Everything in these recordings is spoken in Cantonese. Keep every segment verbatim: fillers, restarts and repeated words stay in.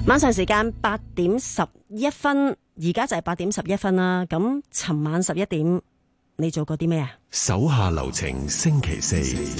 晚上時間八點十一分，而家就係八點十一分啦。咁尋晚十一點，你做過啲咩啊？ 手下留情，星期四。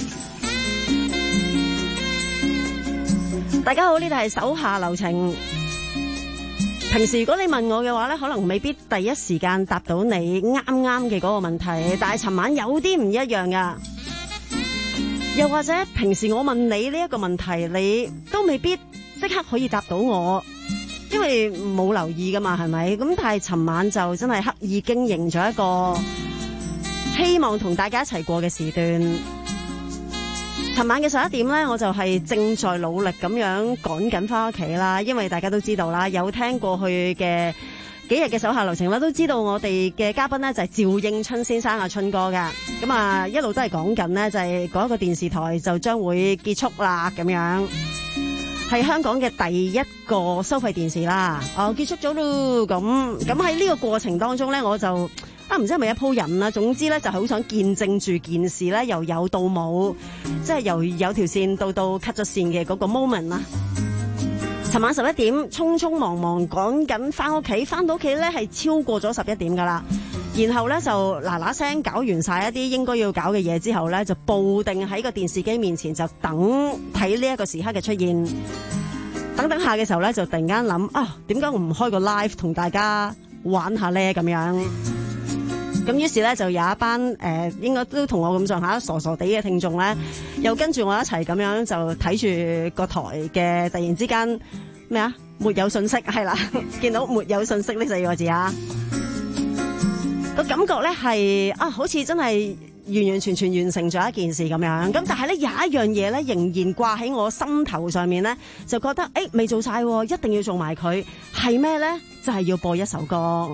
大家好，呢度係手下留情。平時如果你問我嘅話呢，可能未必第一時間答到你啱啱嘅嗰個問題，但係尋晚有啲唔一樣噶。又或者平時我問你呢一個問題，你都未必即刻可以答到我，因為冇留意噶嘛，係咪？咁但係尋晚就真係刻意經營咗一個希望同大家一齊過嘅時段。尋晚嘅十一點呢，我就係正在努力咁樣趕緊翻屋企啦，因為大家都知道啦，有聽過去嘅幾日嘅手下留情啦，都知道我哋嘅嘉賓呢就係趙應春先生啊，春哥噶。咁啊一路都係講緊呢，就係嗰一個電視台就將會結束啦，咁樣係香港嘅第一個收費電視啦。哦，結束咗咯。咁咁喺呢個過程當中呢，我就啊唔知係咪一鋪人啦，總之咧就係好想見證住件事咧由有到冇，即係由有條線到到 cut 咗線嘅嗰個 moment 啦。尋晚十一點，匆匆忙忙趕緊翻屋企，翻到屋企咧係超過咗十一點噶啦。然後咧就嗱嗱聲搞完晒一啲應該要搞嘅嘢之後咧，就布定喺個電視機面前就等睇呢一個時刻嘅出現。等等下嘅時候咧，就突然間諗啊，點解我唔開個 live 同大家玩下咧咁樣？咁於是咧就有一班誒、呃，應該都同我咁上下傻傻地嘅聽眾咧，又跟住我一齊咁樣就睇住個台嘅，突然之間咩啊？沒有信息係啦，見到沒有信息呢四個字啊，個感覺咧係啊，好似真係完完全全完成咗一件事咁樣。咁但係咧有一樣嘢咧仍然掛喺我心頭上面咧，就覺得誒未做晒，一定要做埋佢。係咩咧？就係、是、要播一首歌。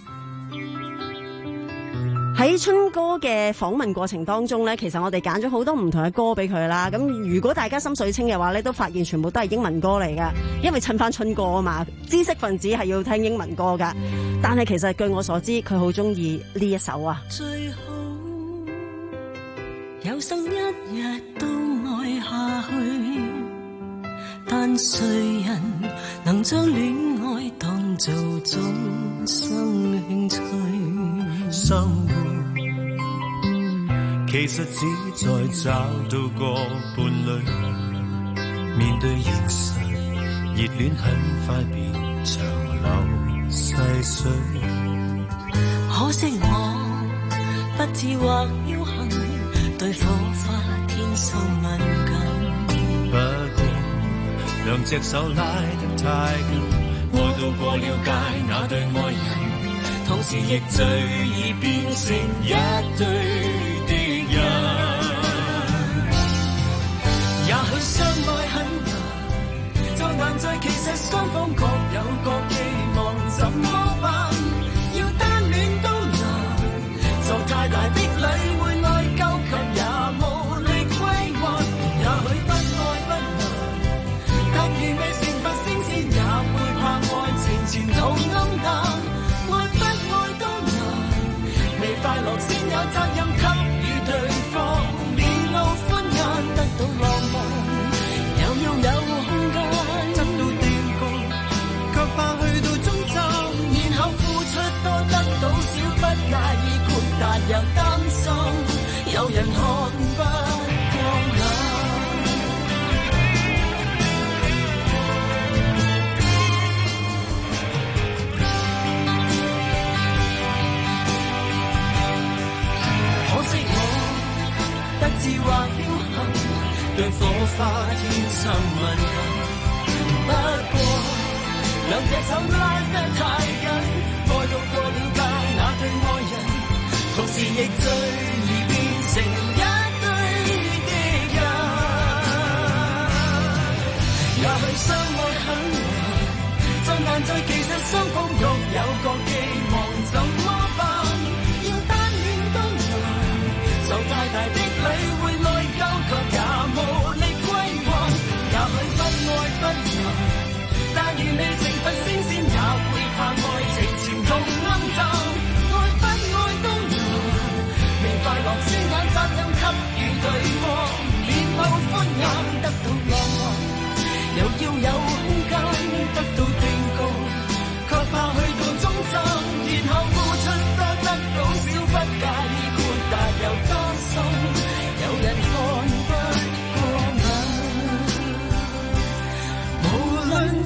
喺春哥嘅訪問過程當中咧，其實我哋揀咗好多唔同嘅歌俾佢啦。咁如果大家心水清嘅話咧，都發現全部都係英文歌嚟噶，因為襯翻春歌啊嘛。知識分子係要聽英文歌噶，但係其實據我所知，佢好中意呢一首啊。 最好有生一日都愛下去，但誰人能將戀愛當做終生興趣？生活其實只在找到個伴侶，面對現實，熱戀很快變長流細水。可惜我不智或僥倖，對火花天生敏感。不過兩隻手拉得太緊，愛到過了界那對愛人，同時亦最易變成一對敵人。也許相愛很難，就難在其實雙方各有各寄望，怎麼辦？要單戀都難，做太大的禮會內疚，卻也無力歸還。也許不愛不難，但如未成佛升仙，也會怕愛情前途暗淡。快樂先有責任給予對方，面露歡顏，得到浪漫，又要有空間，得到定局，卻怕去到終站，然後付出多得到少，不介意豁達又擔心，有人看不過眼。自或僥倖，對火花天生敏感。不過兩隻手拉得太緊，愛到過了界那對愛人，同時亦最易變成一對敵人。也許相愛很難，就難在其實雙方各有各寄望，怎麼辦？要單戀都難，受太大的禮會內疚，卻也無力歸還。也許不愛不難，但如未成佛升仙，也會怕愛情前途暗淡。愛不愛都難，未快樂先眼責任給予對方，面露歡顏，得到浪漫，又要有空間，得到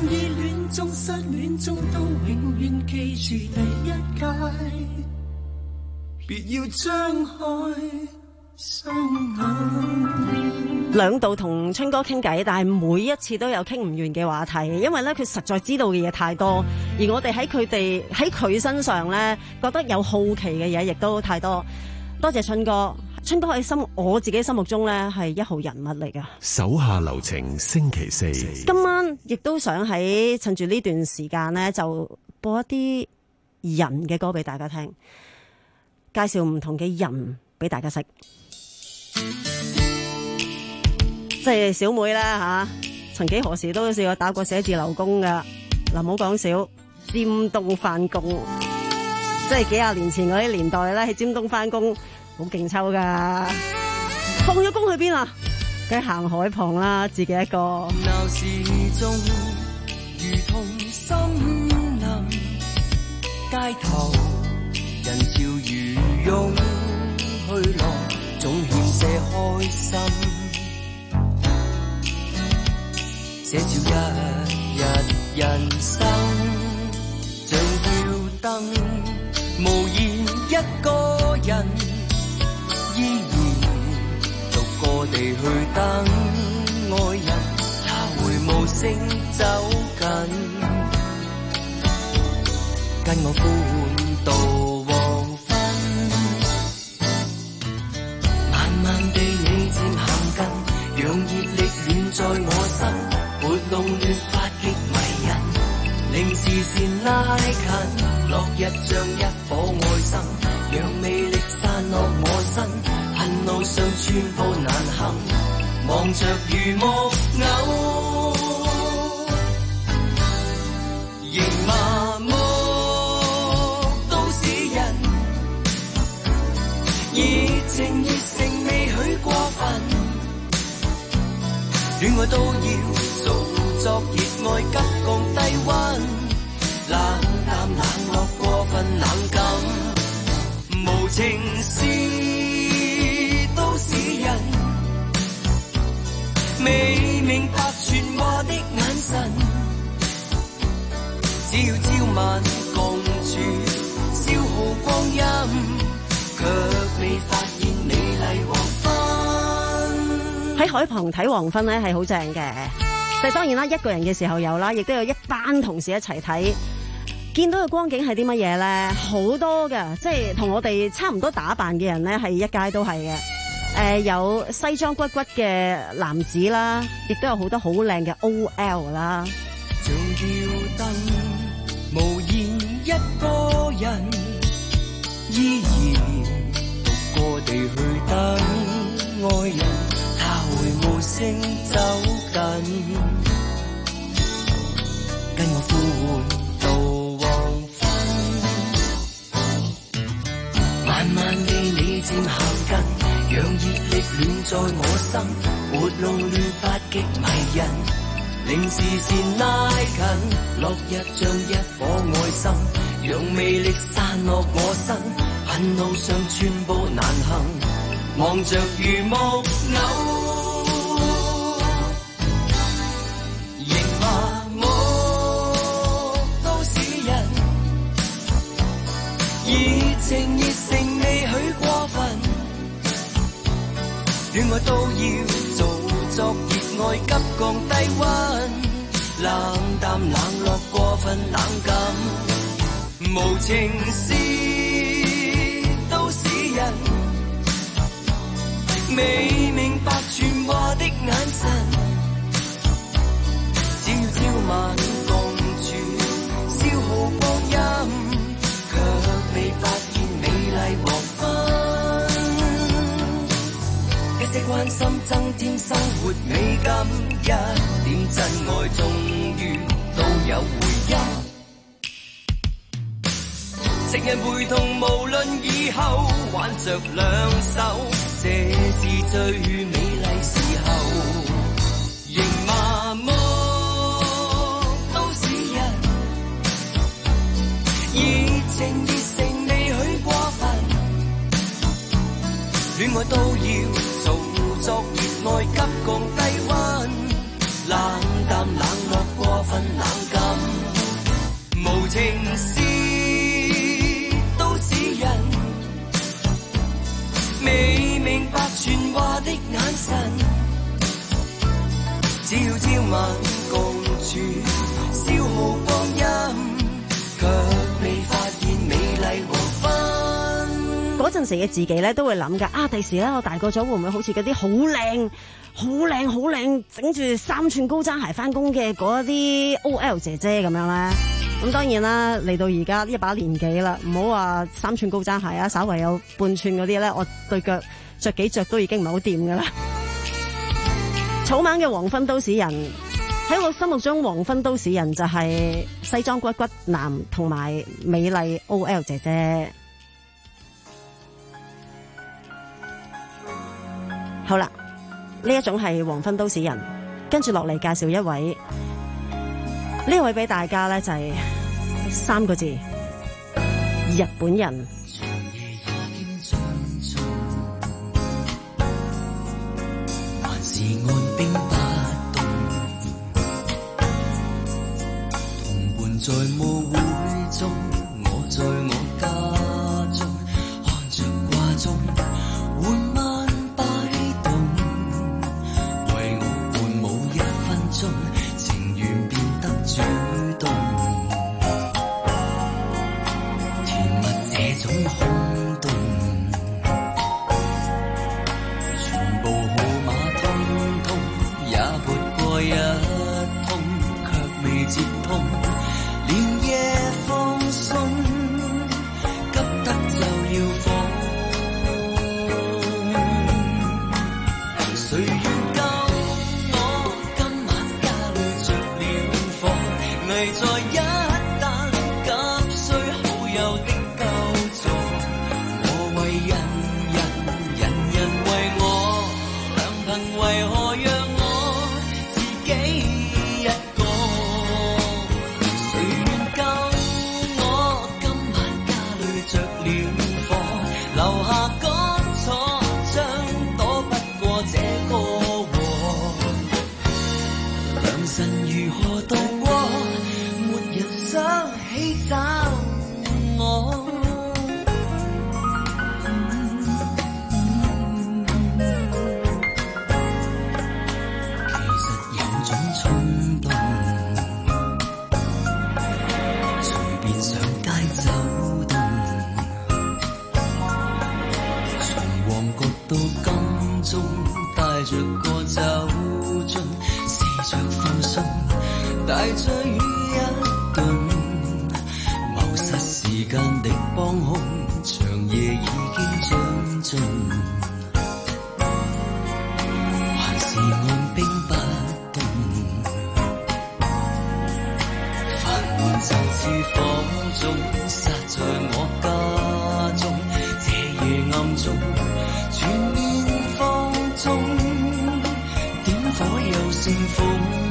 意戀中失戀中都永遠記住第一屆，別要張開雙眼。 兩度同春哥傾偈，但係每一次都有傾唔完嘅話題，因為咧佢實在知道嘅嘢太多，而我哋喺佢哋喺佢身上咧覺得有好奇嘅嘢亦都太多。多謝春哥，春哥喺心我自己心目中咧係一號人物嚟噶。 手下留情星期四， 今晚亦都想喺趁住呢段時間咧，就播一啲人嘅歌俾大家聽，介紹唔同嘅人俾大家識。即係小妹啦吓，曾幾何時都試過打過寫字樓工噶。嗱，唔好講笑，尖東翻工，即係幾廿年前嗰啲年代咧，喺尖東翻工好勁抽噶。放咗工去邊啊？梗係行海旁啦，自己一個。 鬧市中如同森林，街頭人潮如湧去浪，總欠些開心。寫照一日人生，像吊燈，無言一個人，依然逐個地去等愛人，他會無聲走近，跟我歡度黃昏，慢慢地你漸行近，讓熱力暖在我心。活動亂發極迷人，令視線拉近，落日像一顆愛心，讓魅力散落我身，恨路上寸步難行，望着如木偶，仍麻木都市人，熱情熱誠未許過分，戀愛都要做作熱愛急降低溫，冷淡冷落過分冷感，無情是都市人，未明白傳話的眼神，只要朝晚共處消耗光陰，卻未發現美麗黃昏。 喺海旁睇黃昏咧係好正嘅，但係當然啦，一個人嘅時候有啦，亦都有一班同事一齊睇，見到嘅光景係啲乜嘢咧？好多㗎，即係同我哋差唔多打扮嘅人咧，係一街都係嘅。誒、呃，有西裝骨骨嘅男子啦，亦都有好多好靚嘅 O L 啦。 像吊燈，無言一個人，依然獨個地去等愛人，他會無聲走近，跟我歡度黃昏，慢慢地你漸行近，讓熱力暖在我心，活路亂發極迷人，令視線拉近，落日像一顆愛心，讓魅力散落我身，恨路上寸步難行，望着如木偶，仍麻木都市人，熱情熱誠未許過分，戀愛都要做作熱愛急降低溫，冷淡冷落過分冷感，無情是都市人，未明白傳話的眼神，只要朝晚共處消耗光陰，卻未發現美麗黃昏，一些關心增添生活美感，一點真愛終於都有回音，情人陪同無論以後挽着兩手，這是最美麗時候，仍麻木都市人，熱情熱誠未許過分，戀愛都要做作熱愛急降低溫，冷淡冷落過分冷晚共處，消耗光陰，卻未發現美麗黃昏。 嗰陣時嘅自己咧都會諗㗎，啊第時咧我大個咗會唔會好似嗰啲好靚、好靚、好靚，整住三寸高踭鞋返工嘅嗰啲 O L 姐姐咁樣咧？咁當然啦，嚟到而家一把年紀啦，唔好話三寸高踭鞋啊，稍為有半寸嗰啲咧，我對腳着幾着都已經唔係好掂噶啦。草蜢嘅黃昏都市人，喺我心目中黃昏都市人就係西裝骨骨男同埋美麗 O L 姐姐。好啦，呢一種係黃昏都市人，跟住落嚟介紹一位。呢位俾大家咧就係、是、三個字，日本人。 長夜已經盡盡，還是按兵不動，同伴在舞會中，我在我家中，看着掛鐘緩慢擺動，為我伴舞一分鐘，情願變得主動，甜蜜這種空洞，全部號碼通通也撥過一通，卻未接通，連夜放鬆，急得就要放。誰願救我今晚家裏着了火，危在一旦急需好友的救助。我為人人，人人為我，良朋為何讓我自己一個？誰願救我今晚家裏着了火，留下乾楚將躲不過這個禍。良辰如何度過，沒人想起找我。其實有種衝動，隨便上街走動，從旺角到金鐘，帶着個酒樽，試着放鬆，大醉一頓，謀殺時間的幫兇，長夜已經將盡，還是按兵不動，煩悶就似火種，殺在我家中，這夜暗中全面放縱，點火又煽風。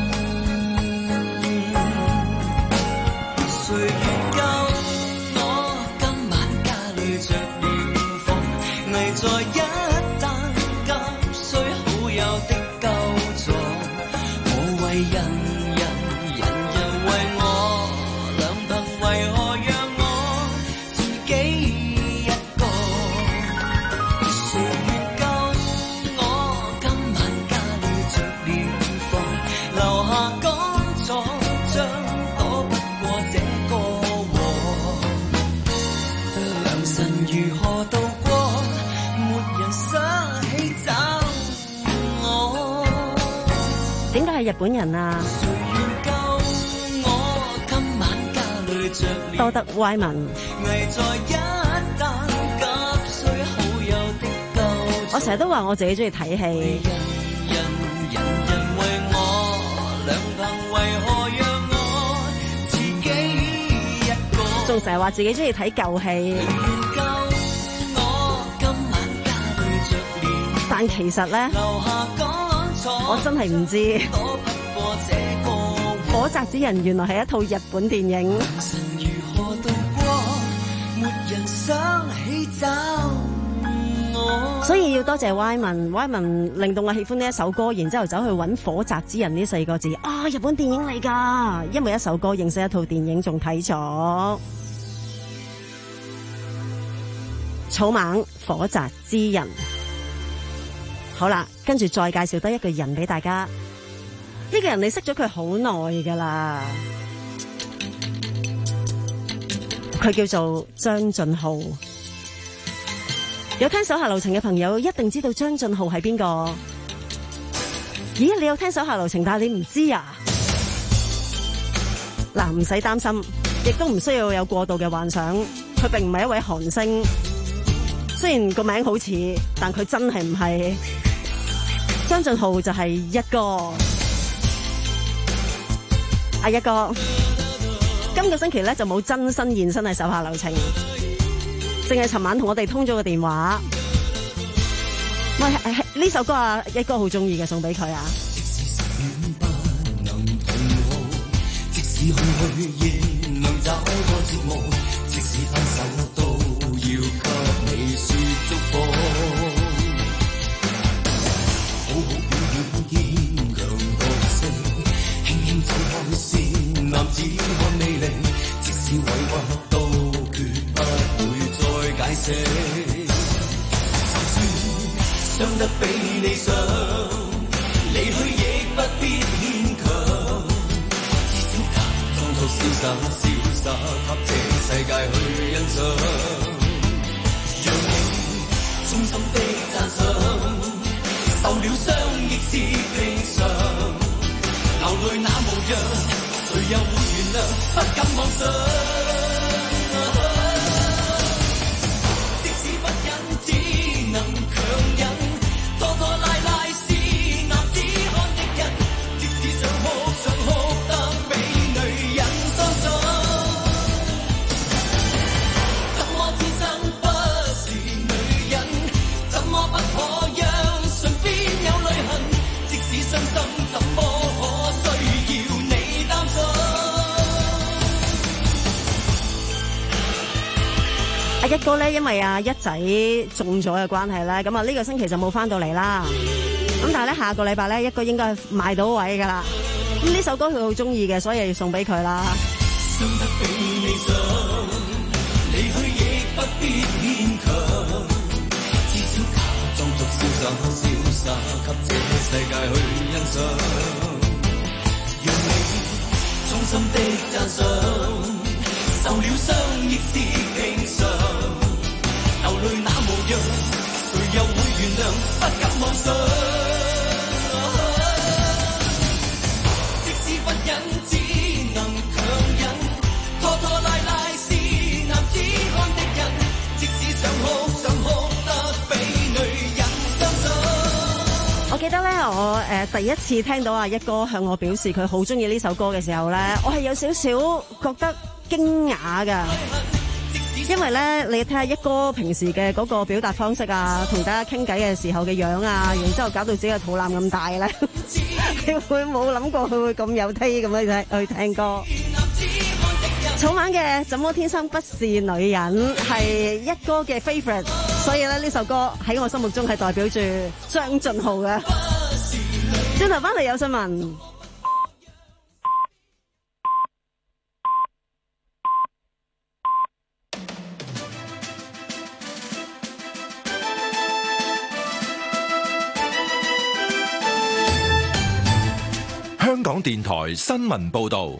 誰願救我今晚家裏着了火，危在一旦急需好友的救助。我為人人，人人為我，良朋為何讓我自己一個？誰願救我今晚家裏着了火，留下乾楚將躲不過這個禍。良辰如何度過，沒人想起找我。 點解係日本人啊？ 誰願救我今晚家裏着了多得歪文。 危在一旦急需好友的救助。 我成日都話我自己中意睇戲， 人人人人為我，良朋為何讓我自己一個？ 仲成日話自己中意睇舊戲， 願救我今晚家裏着了， 但其實咧， 留下乾楚我真係唔知躲不過這個禍。 火宅之人原來係一套日本電影。 良辰如何度過，沒人想起找我。 所以要多謝 Y 文 Y 文令到我喜歡呢一首歌，然之後走去揾火宅之人呢四個字啊！日本電影嚟㗎，因為一首歌認識一套電影，仲睇咗草蜢火宅之人。好啦，跟住再介紹多一個人俾大家， 呢個人你識咗佢好耐噶啦，佢叫做張俊浩。有聽手下留情嘅朋友一定知道張俊浩係邊個？咦，你有聽手下留情，但係你唔知啊？嗱，唔使擔心，亦都唔需要有過度嘅幻想，佢並唔係一位韓星。雖然個名好似，但佢真係唔係。張俊浩就係一哥，阿一哥，今個星期咧就冇真身現身喺手下留情，淨係尋晚同我哋通咗個電話。喂，呢首歌啊，一哥好中意嘅，送俾佢啊。 即使實現不能同好，即使空虛亦能找個折磨，即使分手都要給你說祝福。好好表現堅強角色，輕輕走開先，男子漢魅力，即使委屈都決不會再解釋。就算傷得比你想，離去亦不必牽強，至少假裝作瀟灑瀟灑，給這世界去欣賞，讓你衷心的讚賞。受了傷亦是平常，流淚那模樣，誰又會原諒？不敢妄想。即使不忍，只能強忍，拖拖拉拉是男子漢的人。即使想哭，想哭得比女人傷心，怎麼天生不是女人？怎麼不可讓？傷心怎麼可需要你擔心？ 阿一哥咧，因為阿一仔中咗嘅關係咧，咁啊呢個星期就冇翻到嚟啦。咁但係咧下個禮拜咧，一哥應該係賣到位噶啦。咁呢首歌佢好中意嘅，所以要送俾佢啦。 傷得比你想，離去亦不必牽強，至少假裝作瀟灑瀟灑，給這世界去欣賞，讓你衷心的讚賞。受了傷亦是平常，流淚那模樣，誰又會原諒？不敢妄想。即使不忍，只能強忍，拖拖拉拉是男子漢的人。即使想哭，想哭得比女人傷心。 我記得咧，我誒、呃、第一次聽到阿一哥向我表示佢好中意呢首歌嘅時候咧，我係有少少覺得驚訝噶，因為咧你睇下一哥平時嘅嗰個表達方式啊，同大家傾偈嘅時候嘅樣啊，然之後搞到自己嘅肚腩咁大咧，你會冇諗過佢會咁有 taste 咁樣去去聽歌。草蜢嘅《怎麼天生不是女人》係一哥嘅 favourite， 所以咧呢首歌喺我心目中係代表住張俊浩嘅。轉頭翻嚟有新聞。 香港電台新聞報道，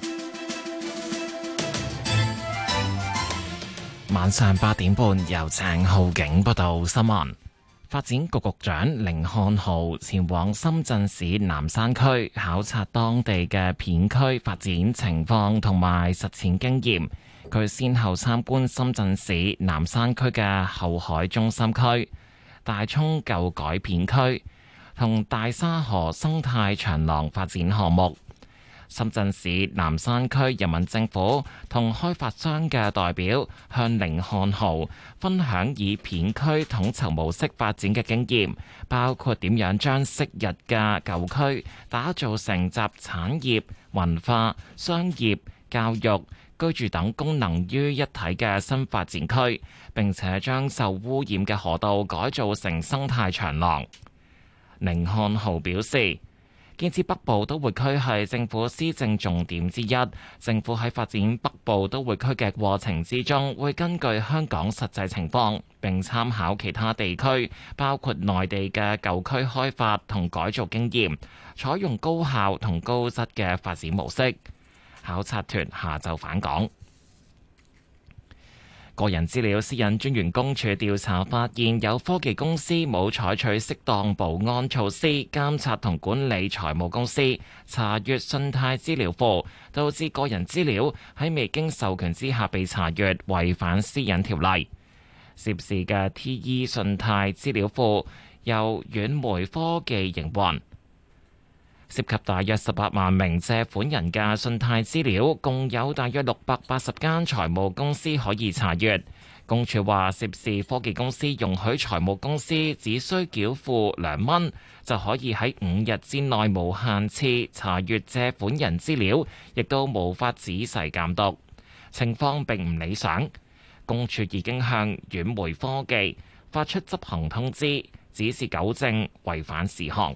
晚上八點半由鄭浩景報道新聞。發展局局長甯漢豪前往深圳市南山區考察當地嘅片區發展情況同埋實踐經驗。佢先後參觀深圳市南山區嘅後海中心區、大涌舊改片區同大沙河生態長廊發展項目。深圳市南山區人民政府同開發商嘅代表向甯漢豪分享以片區統籌模式發展嘅經驗，包括點樣將昔日嘅舊區打造成集產業、文化、商業、教育、居住等功能於一體嘅新發展區，並且將受污染嘅河道改造成生態長廊。甯漢豪表示， 建設北部都會區係政府施政重點之一。政府喺發展北部都會區嘅過程之中，會根據香港實際情況，並參考其他地區，包括內地嘅舊區開發同改造經驗，採用高效同高質嘅發展模式。考察團下晝返港。個人資料私隱專員公署調查發現，有科技公司冇採取適當保安措施監察同管理財務公司查閱信貸資料庫，導致個人資料喺未經授權之下被查閱，違反私隱條例。涉事嘅 T E 信貸資料庫由遠媒科技營運，涉及大約十八萬名借款人嘅信貸資料，共有大約六百八十間財務公司可以查閱。公署話，涉事科技公司容許財務公司只需繳付兩蚊，就可以喺五日之內無限次查閱借款人資料，亦都無法仔細監督，情況並唔理想。公署已經向遠媒科技發出執行通知，指示糾正違反事項。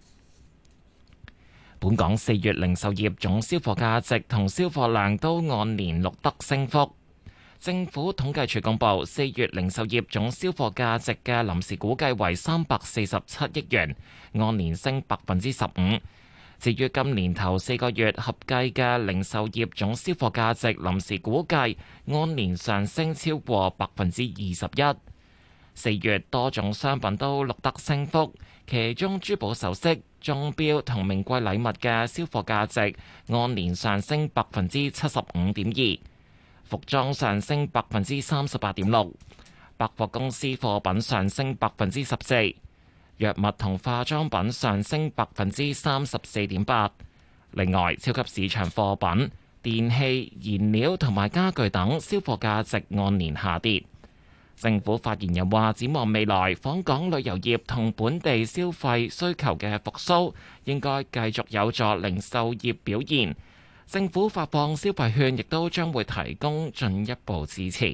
本港四月零售業總銷貨價值同銷貨量都按年錄得升幅。政府統計處公布，四月零售業總銷貨價值嘅臨時估計為三百四十七億元，按年升百分之十五。至於今年頭四個月合計嘅零售業總銷貨價值臨時估計，按年上升超過百分之二十一。四月多種商品都錄得升幅，其中珠寶首飾、鐘錶同名貴禮物嘅銷貨價值按年上升百分之七十五點二，服裝上升百分之三十八點六，百貨公司貨品上升百分之十四，藥物同化妝品上升百分之三十四點八。另外，超級市場貨品、電器、燃料同埋家具等銷貨價值按年下跌。政府發言人話，展望未來，訪港旅遊業同本地消費需求嘅復甦，應該繼續有助零售業表現。政府發放消費券，亦都將會提供進一步支持。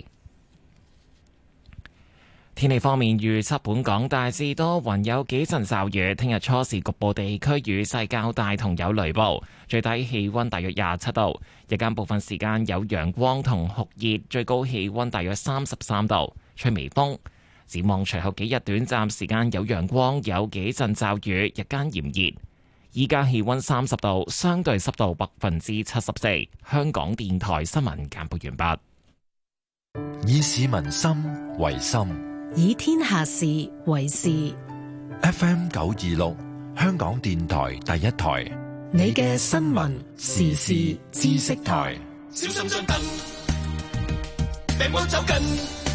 天氣方面預測，本港大致多雲，有幾陣驟雨。聽日初時局部地區雨勢較大，同有雷暴。最低氣溫大約廿七度，日間部分時間有陽光同酷熱，最高氣溫大約三十三度。吹微風，展望隨後幾日短暫時間有陽光，有幾陣驟雨，日間炎熱。依家氣溫三十度，相對濕度百分之七十四。香港電台新聞簡報完畢。 以市民心為心， 以天下事為事。 F M 九二六，香港電台第一台， 你嘅新聞時事知識台。 小心張凳，病魔走近，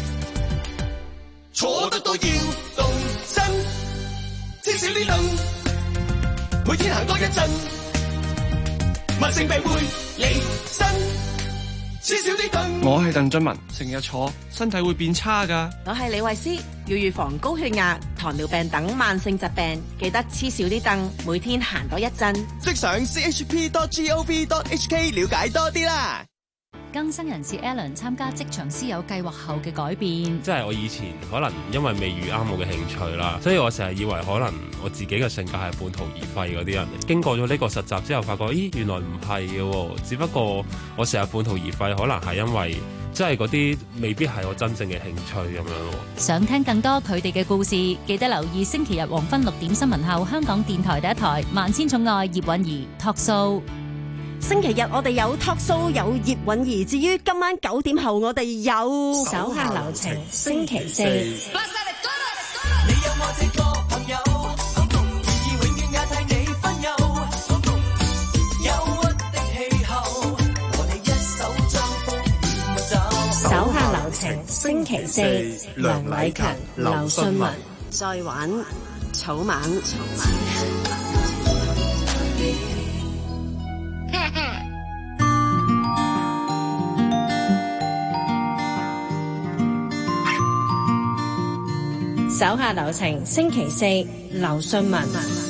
坐得多要動身，至少呢凳，每天行多一陣，慢性病會離身。至少呢凳。 我係鄧俊文，成日坐，身體會變差㗎。 我係李慧詩，要預防高血壓、糖尿病等慢性疾病，記得黐少啲凳，每天行多一陣。 即上 c h p dot gov dot h k 了解多啲啦。 更新人士 Alan 參加職場師友計劃後嘅改變， 即係我以前可能因為未遇啱我嘅興趣啦，所以我成日以為可能我自己嘅性格係半途而廢嗰啲人。經過咗呢個實習之後，發覺咦原來唔係嘅，只不過我成日半途而廢，可能係因為即係嗰啲未必係我真正嘅興趣咁樣。 想聽更多佢哋嘅故事，記得留意星期日黃昏六點新聞後，香港電台第一台《萬千寵愛葉韻儀》Talk Show。 星期日我哋有 talk show 有葉韻儀，至於今晚九點後我哋有手下留情星期四。 你有我這個朋友，意義永遠也替你分憂。憂鬱的氣候，和你一手將風捲走。 手下留情星期四，梁禮勤、劉信文。 再玩草蜢。 手下留情，星期四，劉信文。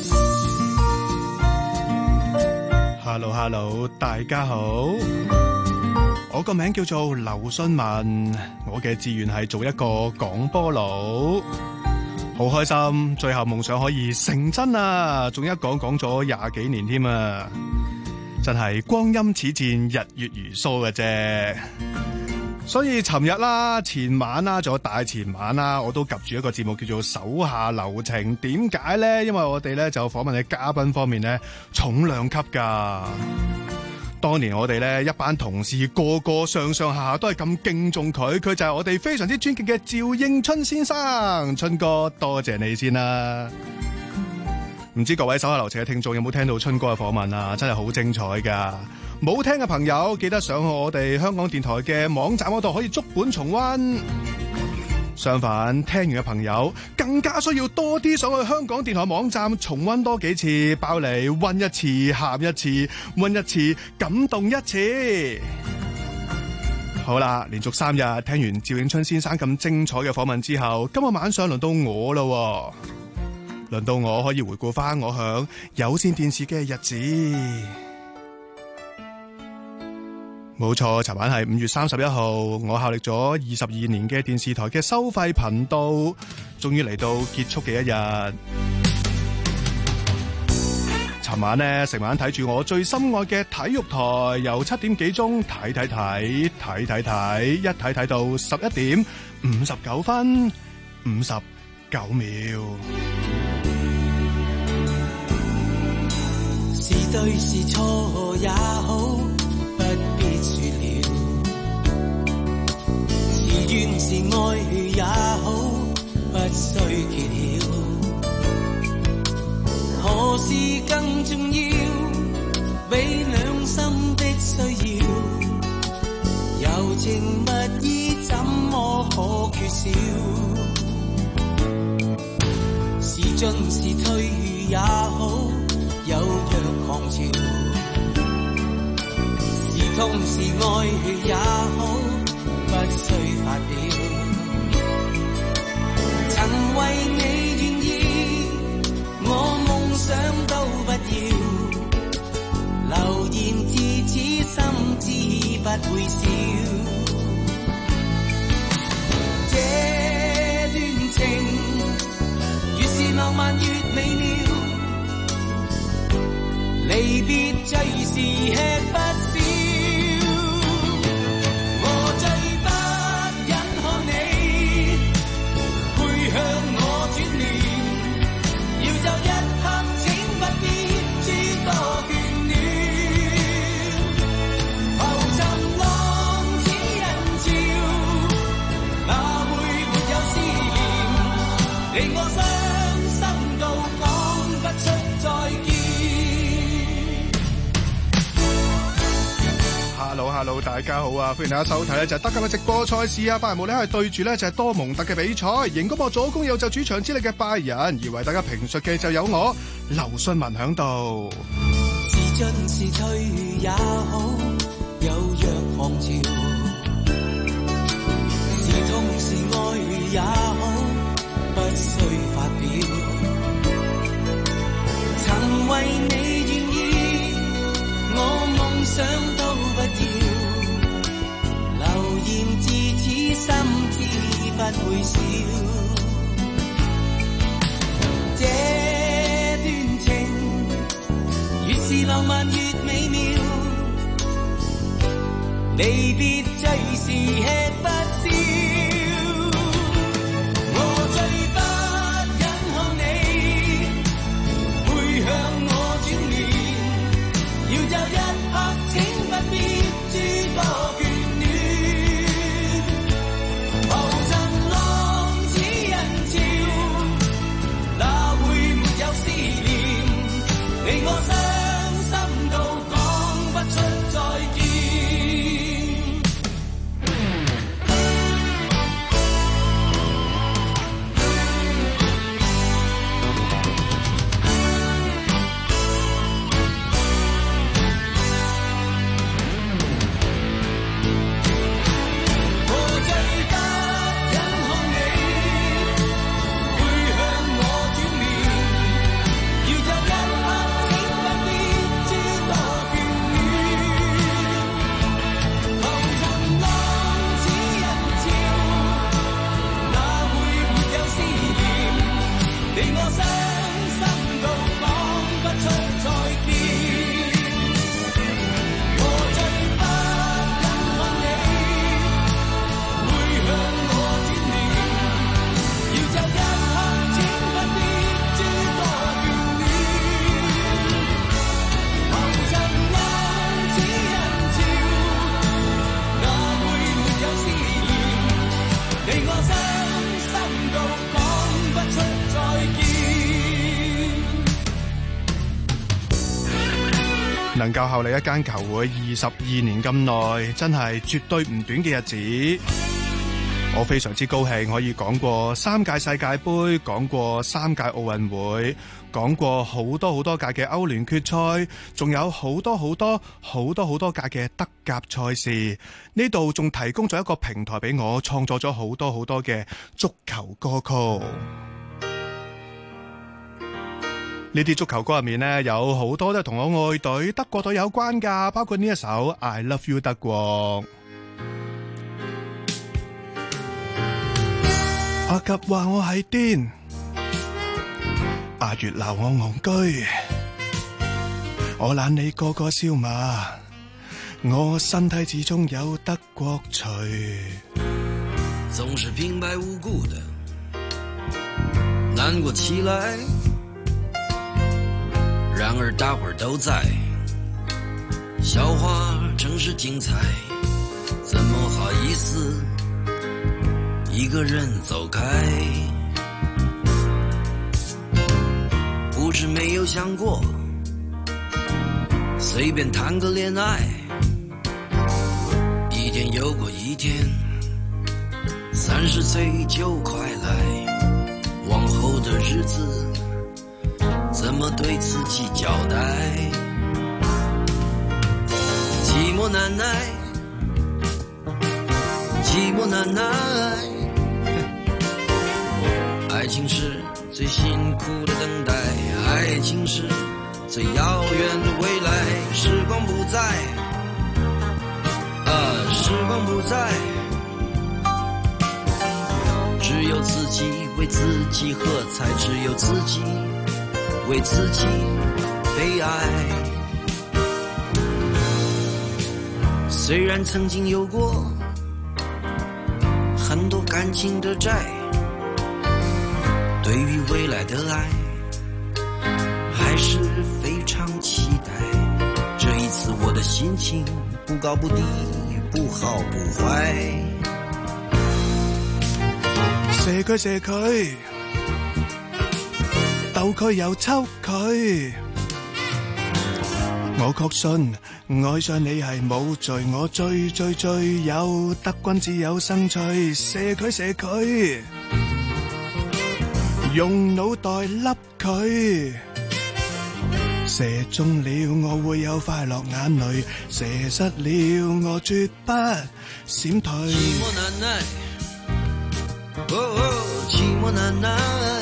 Hello Hello， 大家好，我個名叫做劉信文，我嘅志願係做一個廣播佬。 好開心，最後夢想可以成真啊！仲一講講咗廿幾年添啊，真係光陰似箭，日月如梭嘅啫。所以尋日啦、前晚啦、仲有大前晚啦，我都及住一個節目叫做手下留情。點解呢？因為我哋咧就訪問嘅嘉賓方面咧重量級噶。當年我哋咧一班同事個個上上下下都係咁敬重佢，佢就係我哋非常之尊敬嘅趙應春先生。春哥，多謝你先啦。唔知各位手下留情嘅聽眾有冇聽到春哥嘅訪問啊？真係好精彩噶！冇聽嘅朋友記得上去我哋香港電台嘅網站嗰度可以足本重溫。相反，聽完嘅朋友更加需要多啲上去香港電台網站重溫多幾次，包你溫一次喊一次，溫一次感動一次。好啦，連續三日聽完趙應春先生咁精彩嘅訪問之後，今日晚上輪到我咯，輪到我可以回顧翻我響有線電視嘅日子。冇錯，尋晚係五月三十一號，我效力咗二十二年嘅電視台嘅收費頻道，終於嚟到結束嘅一日。尋晚呢，成晚睇住我最心愛嘅體育台，由七點幾鐘睇睇睇睇睇睇，一睇睇到十一點五十九分五十九秒。 是對是錯也好，不必說了，是怨是愛也好，不需揭曉。何事更重要，比兩心的需要？柔情蜜意怎麼可缺少？是進是退也好，有若狂潮。痛是愛也好，不需發表。曾為你願意，我夢想都不要。流言自此心知不會少。這段情越是浪漫越美妙，離別最是吃不消。 Hello， 大家好啊！歡迎大家收睇咧，就係德甲嘅直播賽事啊！拜仁慕尼黑對住咧就係多蒙特嘅比賽，熒光幕左攻右就主場之力嘅拜仁，而為大家評述嘅就有我劉信文響度。 是進是退也好，有若狂潮；是痛是愛也好，不需發表。曾為你願意，我夢想都不要。流言自此心知不會少。這段情越是浪漫越美妙，離別最是吃不消。我最不忍看你背向我轉臉，要有一刻請不必諸多眷戀。浮沉浪似人潮，哪會沒有思念？你我傷心到講不出再見。 能夠效力一間球會二十二年咁耐，真係絕對唔短嘅日子。我非常之高興可以講過三屆世界盃，講過三屆奧運會，講過好多好多屆嘅歐聯決賽，仲有好多好多好多好多屆嘅德甲賽事。呢度仲提供咗一個平台俾我，創作咗好多好多嘅足球歌曲。呢啲足球歌入面呢，有好多都係同我愛隊德國隊有關㗎，包括呢一首《I Love You 德國》。阿及話我係癲，阿月鬧我戇居，我懶你個個笑罵，我身體始終有德國趣。 總是平白無故的難過起來，然而大伙兒都在，笑話真是精彩，怎麼好意思一個人走開？不是沒有想過隨便談個戀愛，一天又過一天，三十歲就快來，往後的日子怎麼對自己交代？寂寞難耐，寂寞難耐，愛情是最辛苦的等待，愛情是最遙遠的未來。時光不再，啊，時光不再，只有自己為自己喝彩，只有自己為自己悲哀。雖然曾經有過很多感情的債，對於未來的愛還是非常期待。這一次我的心情不高不低，不好不壞。 射佢射佢，鬥佢又抽佢，我確信愛上你係冇罪，我最最最有德君子有生趣。射佢射佢，用腦袋笠佢，射中了我會有快樂眼淚，射失了我絕不閃退。 寂寞難耐，哦哦，寂寞難耐，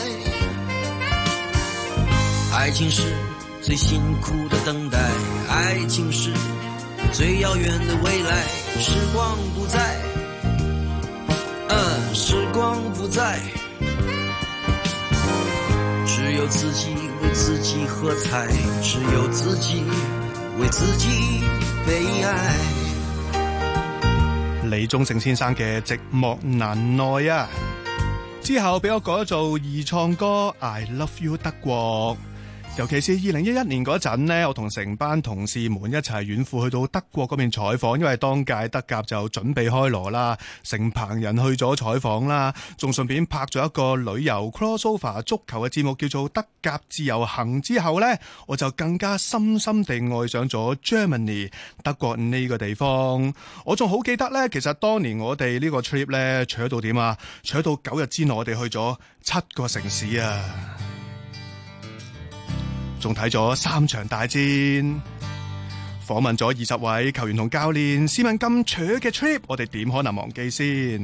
愛情是最辛苦的等待，愛情是最遙遠的未來。時光不再，嗯，時光不再，只有自己為自己喝彩，只有自己為自己悲哀。 李宗盛先生嘅《寂寞難耐》啊，之後俾我改做二創歌《I Love You 德國》。尤其是二零一一年嗰陣呢，我同成班同事們一齊遠赴去到德國嗰邊採訪，因為當屆德甲就準備開鑼啦，成棚人去咗採訪啦，仲順便拍咗一個旅遊 crossover 足球嘅節目，叫做《德甲自由行》。之後呢，我就更加深深地愛上咗 Germany 德國呢個地方。我仲好記得呢，其實當年我哋呢個 trip 呢，取到點啊？取到九日之內，我哋去咗七個城市啊！仲睇咗三場大戰，訪問咗二十位球員同教練。試問咁扯嘅 trip， 我哋點可能忘記先？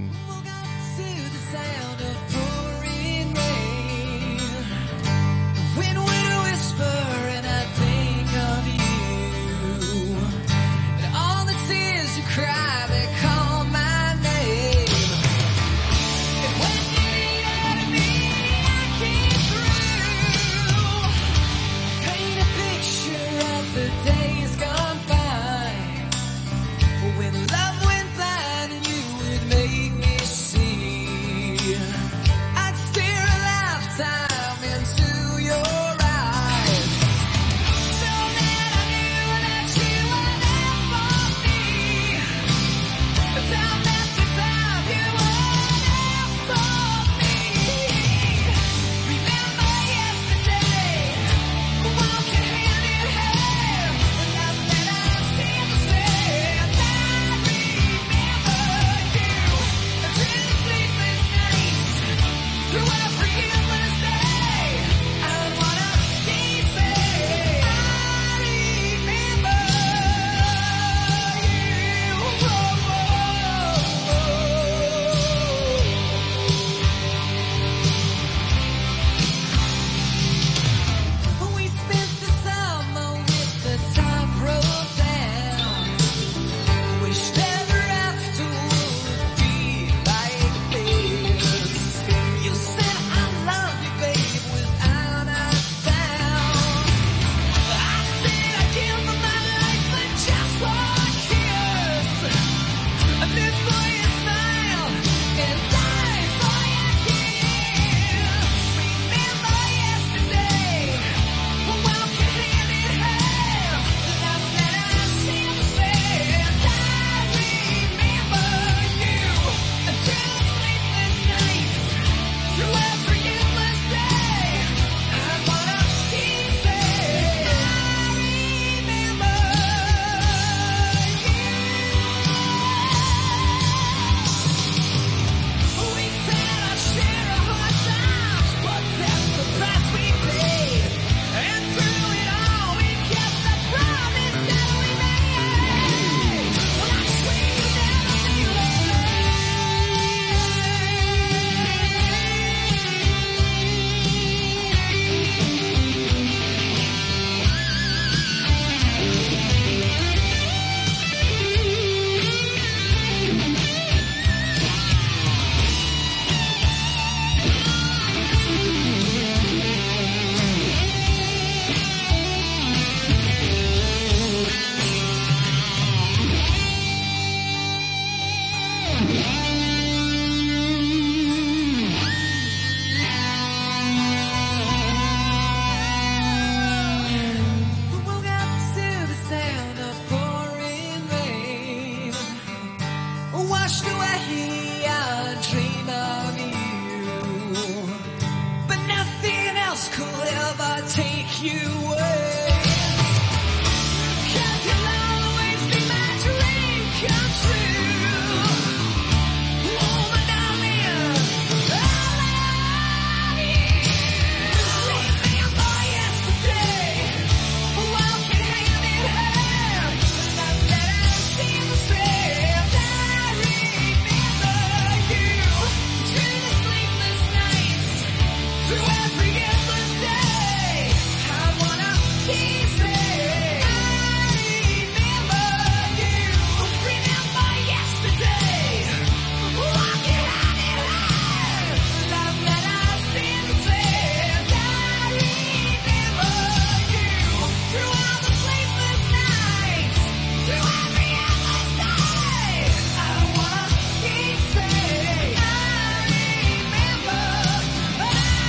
washed away. I dream of you, but nothing else could ever take you away. 'Cause you'll always be my dream come true. Oh, my darling, I love you. Remember yesterday, walking hand in hand, not that I seem the same. I remember you through the sleepless nights, through every endless day. I wanna keep saying I remember you. Remember yesterday, walking hand in hand, not that I seem the same. I remember you through all the sleepless nights, through every endless day. I wanna keep saying I remember, I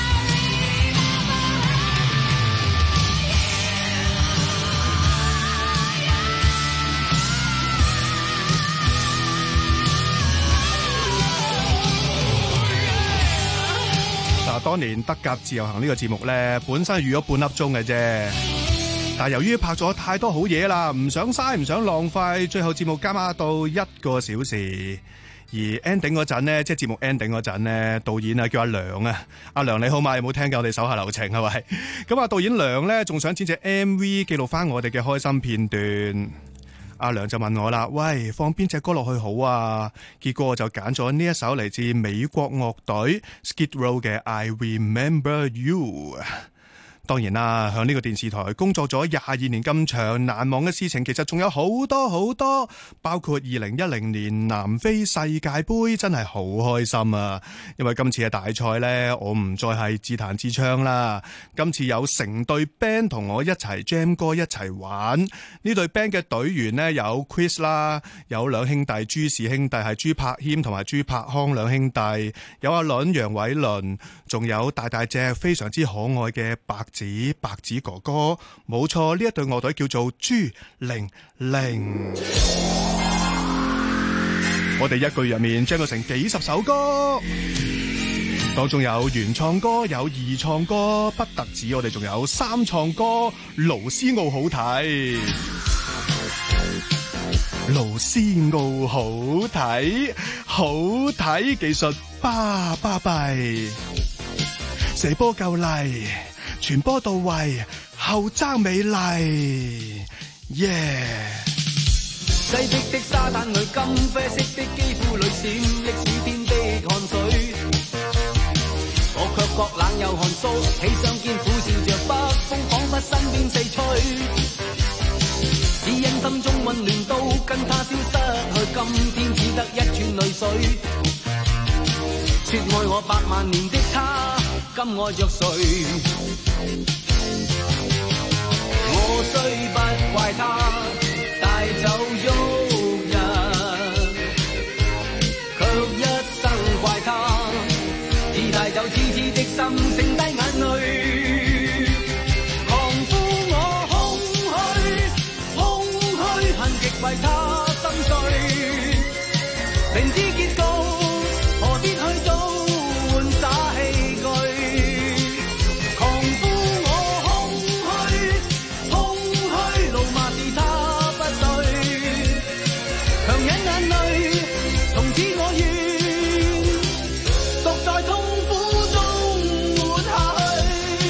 嗱，當年德甲自由行呢個節目咧，本身預咗半粒鐘嘅啫，但係由於拍咗太多好嘢啦，唔想嘥，唔想浪費，最後節目加碼到一個小時。而 ending 嗰陣呢，即係節目 ending 嗰陣呢，導演啊叫阿梁啊，阿梁你好嘛？有冇聽緊我哋手下留情係咪？咁啊，導演梁咧仲想剪隻 M V 記錄翻我哋嘅開心片段。阿梁就問我啦，喂，放邊隻歌落去好啊？結果我就揀咗呢一首嚟自美國樂隊 Skid Row 嘅 I Remember You。當然啦，響呢個電視台工作咗廿二年咁長，難忘嘅事情其實仲有好多好多，包括二零一零年南非世界盃，真係好開心啊！因為今次嘅大賽呢，我唔再係自彈自唱啦，今次有成隊 band 同我一齊 jam 歌一齊玩。呢隊 band 嘅隊員呢，有 Chris 啦，有兩兄弟朱氏兄弟係朱柏謙同埋朱柏康兩兄弟，有阿倫楊偉倫，仲有大大隻非常之可愛嘅白子白子哥哥，冇錯，呢一隊樂隊叫做朱零零。我哋一個月入面將到成幾十首歌，當中有原創歌，有二創歌，不特止，我哋仲有三創歌。盧思傲好睇，盧思傲好睇，好睇，技術巴巴閉，射波夠力，傳波到位，後爭美麗，耶！ 西碧的沙灘裏，金啡色的肌膚裏，閃爍暑天的汗水。我卻覺冷又寒素，喜相見苦笑着北風，彷彿身邊四吹。只因心中溫暖到跟他消失去，今天只得一串淚水。說愛我百萬年的他，今愛着誰？我雖不怪他帶走旭日，卻一生怪他已帶走痴痴的心，剩低眼淚，狂呼我空虛，空虛恨極為他心碎，明知結局何必去做玩耍器具，狂呼我空虛，空虛怒罵是他不對，強忍眼淚，從此我願獨在痛苦中活下去。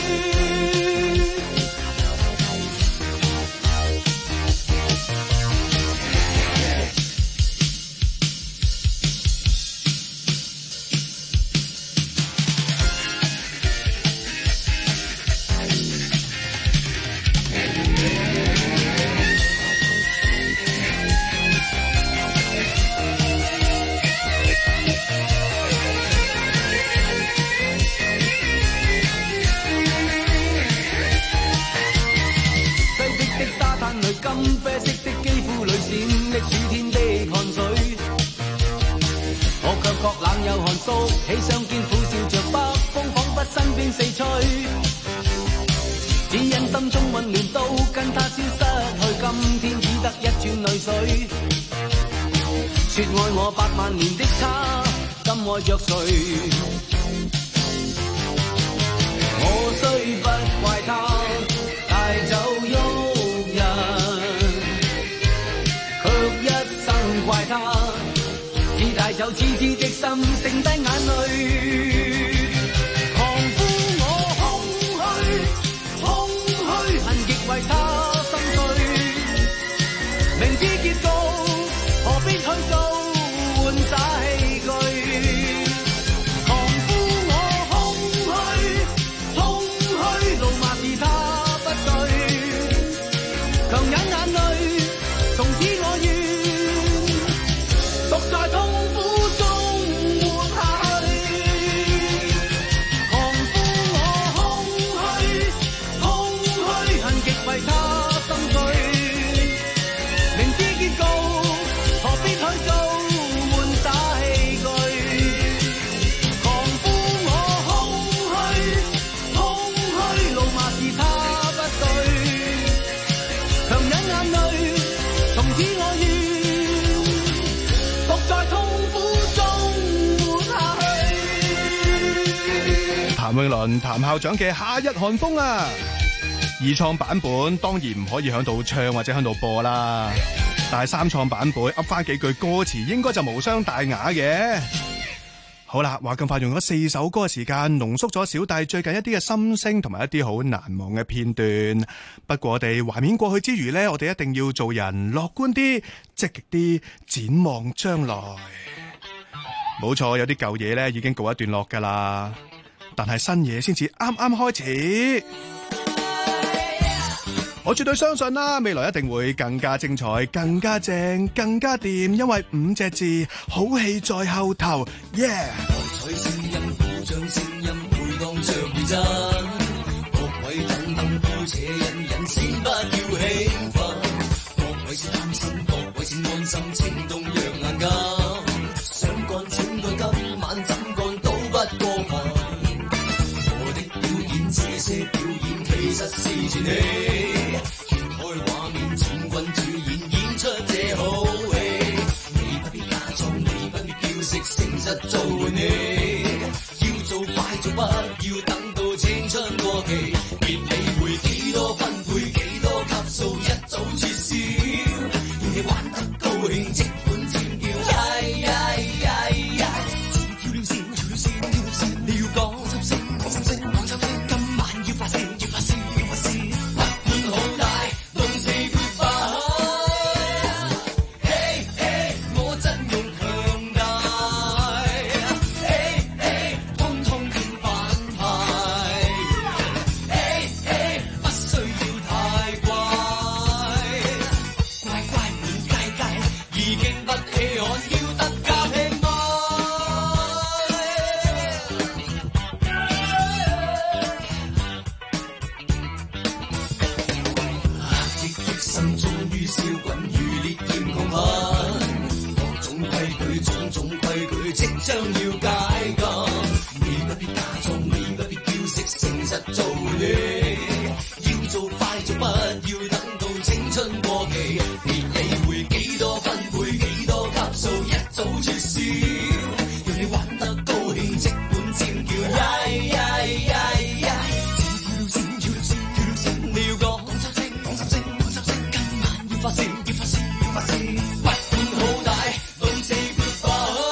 金啡色的肌膚裏閃爍暑天的汗水，我卻覺冷有寒素，喜相見苦笑着北風，彷彿身邊四吹。只因心中溫暖都跟他消失去，今天只得一串淚水。 說愛我百萬年的他，怎愛着誰？我雖不怪他帶走旭日，卻一生怪他只帶走痴痴的心，剩低眼淚。狂呼我空虛，空虛，恨極為他心碎。明知結局，何必去做換晒句？狂呼我空虛，空虛，怒罵是他不對，強忍眼淚，從此我願獨在痛苦中活下去。狂呼我空虛，空虛，恨極為他心碎。明知結局，何必去做換晒句？狂呼我空虛，空虛，怒罵是他不對，強忍眼淚，從此我願獨在痛苦中活下去。 譚詠麟譚校長嘅《夏日寒風》啊，二創版本當然唔可以響度唱或者響度播啦，但係三創版本噏翻幾句歌詞應該就無傷大雅嘅。好啦，話咁快用咗四首歌嘅時間，濃縮咗小弟最近一啲嘅心聲同埋一啲好難忘嘅片段。不過我哋懷緬過去之餘呢，我哋一定要做人樂觀啲、積極啲，展望將來。冇錯，有啲舊嘢呢已經告一段落噶啦，但係新嘢先至啱啱開始。我絕對相信啦，未來一定會更加精彩、更加正、更加掂，因為五隻字，好戲在後頭。耶！ 彩聲音、鼓掌聲音，配當着如真。各位等等，姑且忍忍，先不要興奮。各位先擔心，各位先安心，情動讓眼金。想幹請幹，今晚怎幹都不過分。我的表演，這些表演其實是傳奇。畫面全軍主演，演出這好戲。你不必假裝，你不必嬌飾，誠實做你。要做快做，不要等到青春過期。別理會幾多分配，幾多級數，一早絕少。要你玩得高興，即管尖叫。呀呀呀呀！跳了線，跳了線，跳了線。你要講心聲，講心聲，講心聲。今晚要發聲，要發聲，要發聲。不管好大。將要解禁，你不必假裝，你不必嬌飾，誠實做你。要做快做，不要等到青春過期。別理會幾多分配，幾多級數，一早絕少。讓你玩得高興，即管尖叫。呀呀呀呀！跳了線，跳了線，跳了線。你要講講心聲，講心聲，講心聲。今晚要發聲，要發聲，要發聲。不管好大，don't say goodbye。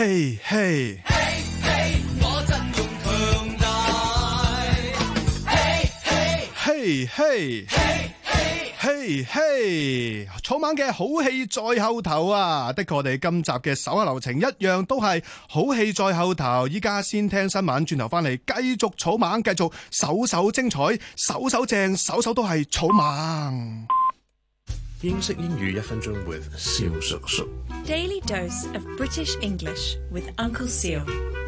嘿嘿。 我陣容強大，嘿嘿嘿嘿嘿嘿，草蜢嘅好戲在後頭啊！的確，我哋今集嘅手下留情一樣都係好戲在後頭。依家先聽新聞，轉頭翻嚟繼續草蜢，繼續首首精彩，首首正，首首都係草蜢。 英式英語一分鐘 with 蕭叔叔。 Daily dose of British English with Uncle Seal。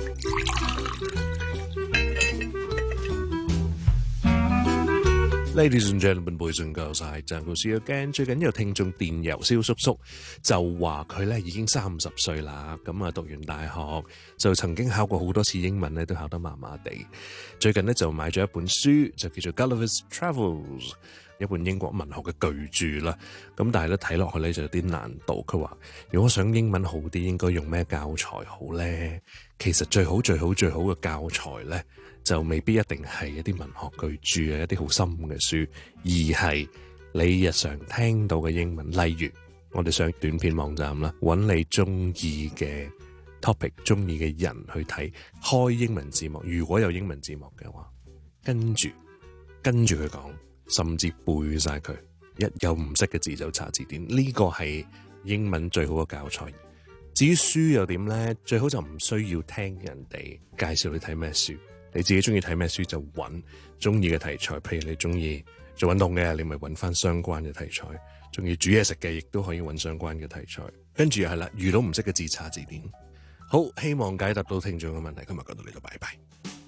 Ladies and gentlemen, boys and girls，係鄭老師 again。最近有聽眾電郵蕭叔叔，就話佢咧已經三十歲啦，咁啊讀完大學就曾經考過好多次英文咧，都考得麻麻地。最近咧就買咗一本書，就叫做《Gulliver's Travels》，一本英國文學嘅巨著啦。咁但係咧睇落去咧就有啲難度。佢話如果想英文好啲，應該用咩教材好咧？其實最好最好最好嘅教材咧，就未必一定係一啲文學巨著啊，一啲好深嘅書，而係你日常聽到嘅英文。例如我哋上短片網站啦，揾你中意嘅 topic， 中意嘅人去睇，開英文字幕，如果有英文字幕嘅話，跟住跟住佢講，甚至背晒佢，一有唔識嘅字就查字典。呢個係英文最好嘅教材。至於書又點呢？最好就唔需要聽人哋介紹你睇咩書，你自己中意睇咩書就揾中意嘅題材。譬如你中意做運動嘅，你咪揾翻相關嘅題材；中意煮嘢食嘅，亦都可以揾相關嘅題材。跟住又係啦，遇到唔識嘅字查字典。好，希望解答到聽眾嘅問題。今日講到呢度，拜拜。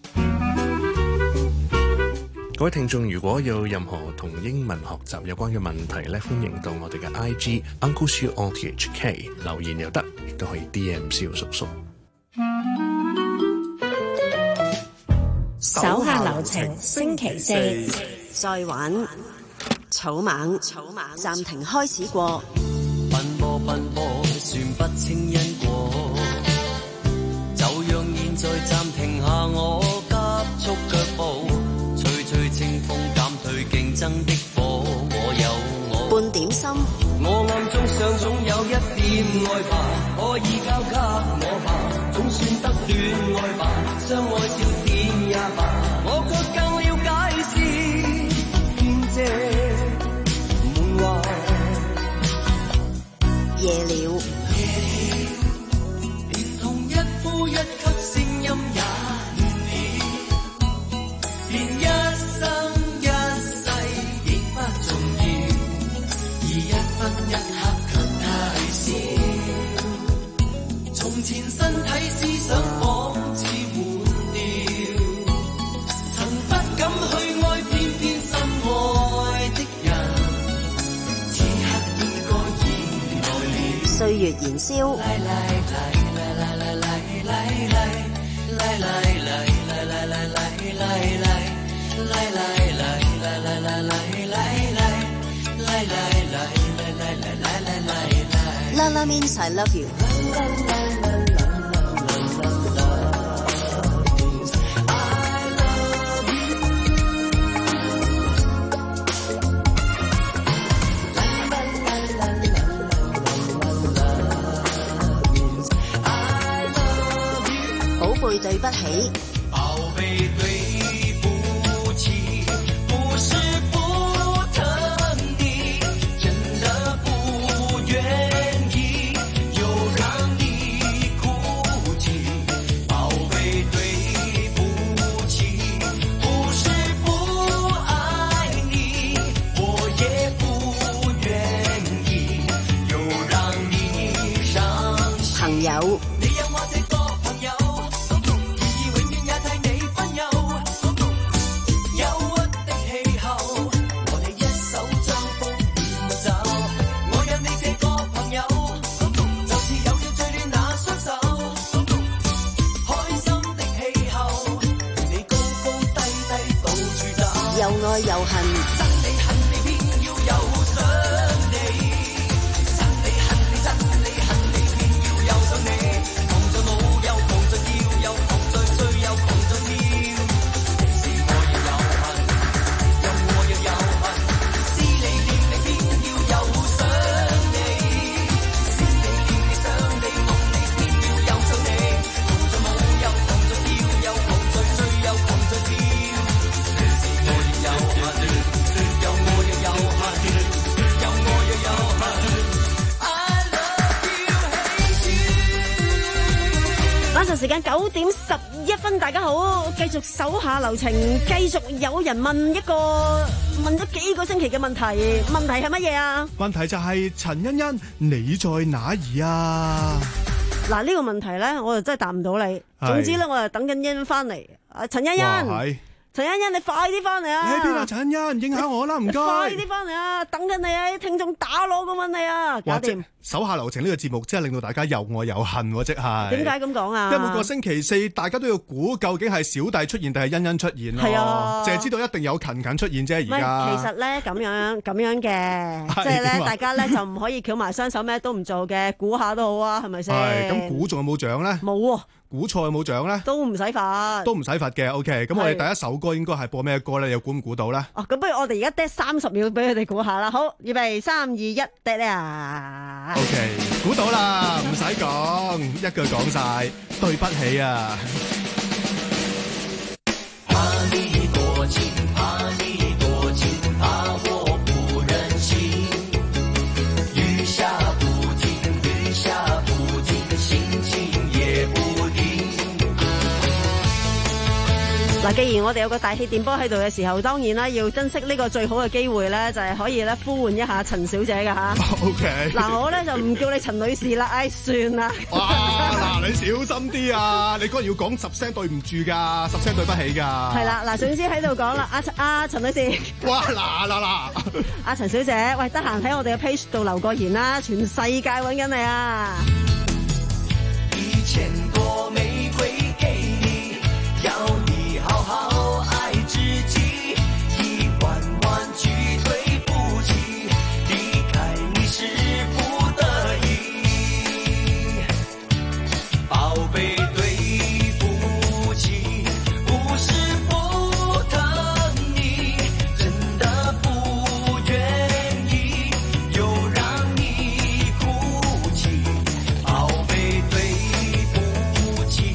各位聽眾，如果有任何同英文學習有關嘅問題咧，歡迎到我哋嘅 I G Uncle Siu O T H K 留言又得，亦都可以 D M 蕭叔叔。 手下留情，星期四再玩草蜢，草蜢暫停開始過。 奔波奔波，算不清因果，就讓現在暫停下我急速腳步。吹清風減退競爭的火，我有我半點心， 我暗中想總有一點愛吧，可以交給我吧，總算得戀愛吧，相愛少點也罷，我卻更了解是編這悶話。 夜了， 連同一呼一吸聲音也一刻卻太少，從前身體思想仿似換掉，曾不敢去愛，偏偏心愛的人，此刻應該已來了。 歲月燃燒，La La means I love you。寶貝對不起。 寶貝對不起，不是不疼你，真的不願。 有你有我這個朋友，願意永遠也替你分憂。憂鬱的氣候，我哋一手將風捲走。我有你這個朋友，就似有了最暖那雙手。開心的氣候，你高高低低到處走。 又愛又恨， 憎你恨你偏要有想你。 時間九點十一分，大家好，繼續手下留情，繼續有人問一個問咗幾個星期嘅問題，問題係乜嘢啊？ 問題就係陳欣欣，你在哪兒啊？ 嗱，呢個問題咧，我就真係答唔到你。總之咧，我就等緊欣欣翻嚟。啊，陳欣欣，陳欣欣，你快啲翻嚟啊！ 你喺邊啊？陳欣欣，應下我啦，唔該。 快啲翻嚟啊！等緊你啊！啲聽眾打攞個問你啊！搞掂。 手下留情呢個節目真係令到大家又愛又恨喎，即係。 點解咁講啊？ 因為每個星期四，大家都要估究竟係小弟出現定係欣欣出現咯。 係啊， 淨係知道一定有勤勤出現啫。而家其實咧咁樣咁樣嘅，即係咧大家咧就唔可以翹埋雙手咩都唔做嘅，估下都好啊，係咪先？ 係咁估仲有冇獎咧？ 冇喎。 估錯有冇獎咧？ 都唔使罰， 都唔使罰嘅。OK，咁我哋第一首歌應該係播咩歌咧？又估唔估到咧？ 哦，咁不如我哋而家得三十秒俾佢哋估下啦。好，預備三二一，得啦。 OK，估到啦，唔使講，一句講晒，對不起啊！ 怕你多情，怕你多情，怕我不忍心。雨下不停，雨下不停，心情也不。 嗱，既然我哋有個大氣電波喺度嘅時候，當然啦，要珍惜呢個最好嘅機會咧，就係可以咧呼喚一下陳小姐㗎吓。 O K。 嗱，我咧就唔叫你陳女士啦，唉，算啦。 哇！嗱，你小心啲啊！你嗰日要講十聲對唔住㗎，十聲對不起㗎。 係啦，嗱，總之喺度講啦，阿阿陳女士。 哇！嗱嗱嗱！ 阿陳小姐，喂，得閒喺我哋嘅 page 度留個言啦，全世界揾緊你啊！ 一千朵玫瑰給你，要你好好愛自己，一萬萬句對不起，離開你是不得已，寶貝對不起，不是不疼你，真的不願意，又讓你哭泣，寶貝對不起。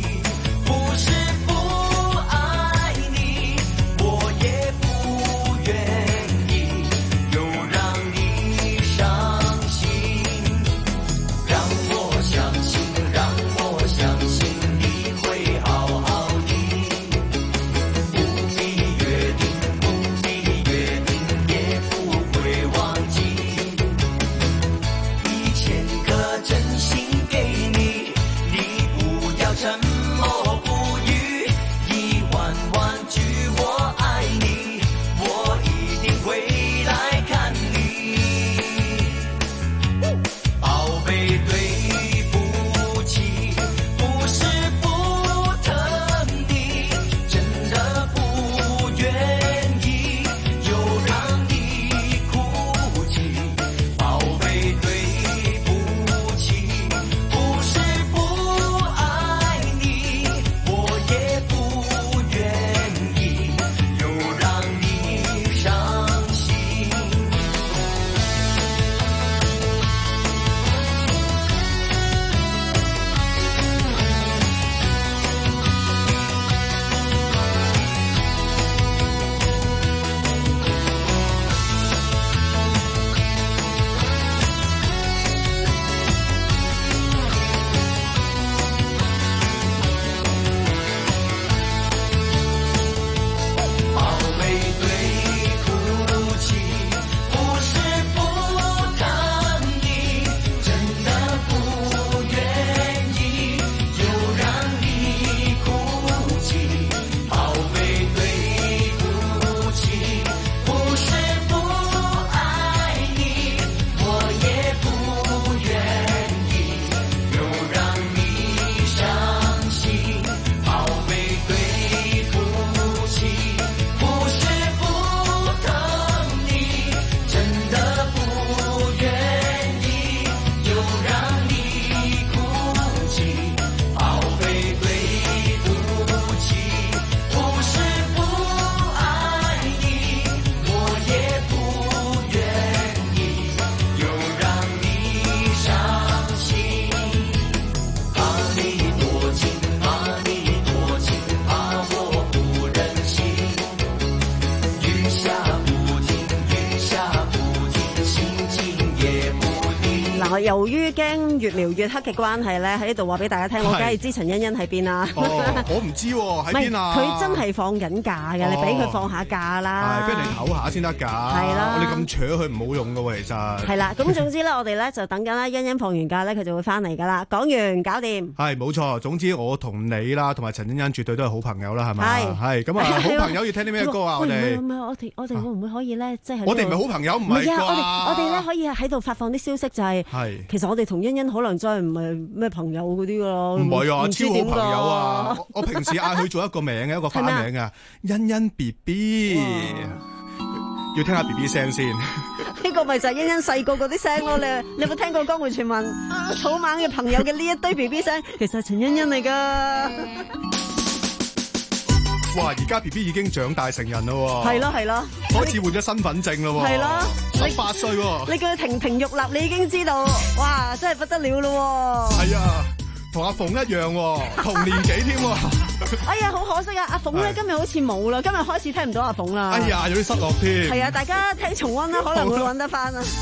嗱，我由於驚越描越黑嘅關係咧，喺呢度話俾大家聽，我梗係知陳欣欣喺邊啦。 哦，我唔知喎，喺邊啊？ 佢真係放緊假嘅，你俾佢放下假啦。 係，俾人哋唞下先得㗎。 係啦， 我哋咁扯佢唔好用㗎喎，其實。係啦，咁總之咧，我哋咧就等緊啦，欣欣放完假咧，佢就會翻嚟㗎啦。講完，搞掂。 係冇錯，總之我同你啦，同埋陳欣欣絕對都係好朋友啦，係咪？係。係咁啊，好朋友要聽啲咩歌啊？我哋唔係我哋我哋會唔會可以咧？即係我哋唔係好朋友，唔係啩？ 我哋我哋咧可以喺度發放啲消息，就係其實我哋同欣欣可能真係唔係咩朋友嗰啲㗎咯。 唔係啊，超好朋友啊！我平時嗌佢做一個名嘅一個花名啊，欣欣 B B。要聽下 B B 聲先。 呢個咪就係欣欣細個嗰啲聲咯。你你有冇聽過江湖傳聞草蜢嘅朋友嘅呢一堆 B B 聲，其實係陳欣欣嚟㗎。 哇！而家 B B 已經長大成人咯， 係咯係咯， 開始換咗身份證咯，係咯，十八歲喎。 你叫佢亭亭玉立，你已經知道，哇！真係不得了咯。 係啊，同阿鳳一樣，同年紀添。 哎呀，好可惜啊！阿鳳咧今日好似冇啦，今日開始聽唔到阿鳳啦。 哎呀，有啲失落添。 係啊，大家聽重溫啦，可能會揾得翻啊。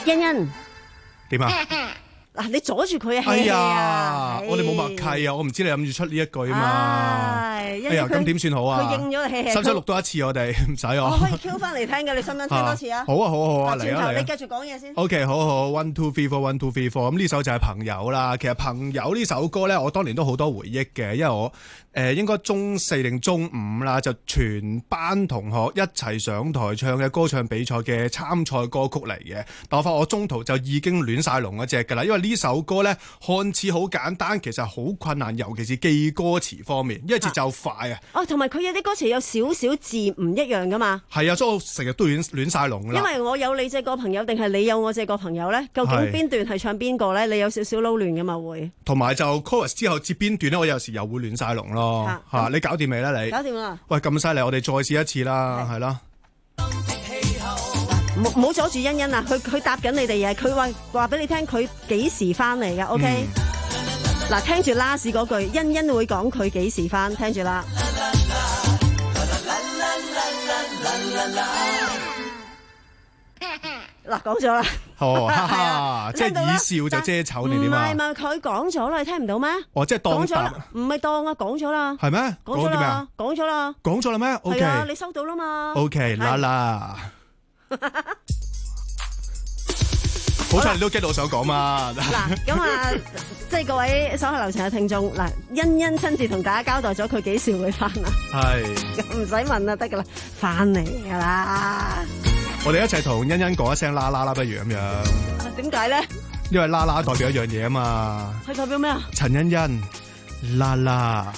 欣欣點啊？ 嗱，你阻住佢啊！ 哎呀， 啊我哋冇默契啊！我唔知你諗住出呢一句啊嘛。哎呀，咁點算好啊？ 佢應咗你， 使唔使錄多一次我哋？唔使我。 我可以 Q 翻嚟聽嘅，你想唔想聽多次啊？ 好啊，好啊，好啊，嚟啊嚟啊！ 你繼續講嘢先。 OK， 好好 ，one two three four，one two three four。咁呢首就係朋友啦。其實朋友呢首歌咧，我當年都好多回憶嘅，因為我誒、呃、應該中四定中五啦，就全班同學一齊上台唱嘅歌唱比賽嘅參賽歌曲嚟嘅。但我發覺我中途就已經亂晒龍嗰隻㗎啦，因為呢首歌咧看似好簡單，其實好困難，尤其是記歌詞方面，因為節奏快啊。 哦，同埋佢有啲歌詞有少少字唔一樣噶嘛。 係啊，所以我成日都亂亂晒龍啦。 因為我有你這個朋友，定係你有我這個朋友咧？究竟邊段係唱邊個咧？你有少少撈亂噶嘛會。同埋就 chorus 之後接邊段咧，我有時又會亂晒龍咯。嚇、啊，你搞掂未咧？你搞掂啦。喂，咁犀利，我哋再試一次啦，係啦。唔好阻住欣欣啊！佢佢答緊你哋嘢，佢話話俾你聽佢幾時翻嚟嘅 ，OK？嗱、嗯，聽住 last 嗰句，欣欣會講佢幾時翻，聽住啦。嗱，講咗啦。哦，哈哈，即係以笑就遮醜，你點啊？唔係唔係，佢講咗啦，你聽唔到咩？哦，即係當答。唔係當啊，講咗啦。係咩？講咗啦，講咗啦。講咗啦咩 ？OK。係啊，你收到啦嘛。OK，啦啦。好彩你都 get 到我想講嘛。嗱，咁啊，即係各位手下留情嘅聽眾，嗱，欣欣親自同大家交代咗佢幾時會翻啊。係。咁唔使問啦，得噶啦，翻嚟噶啦。我哋一齊同欣欣講一聲啦啦啦，不如咁樣。點解咧？因為啦啦代表一樣嘢啊嘛。係代表咩啊？陳欣欣，啦啦。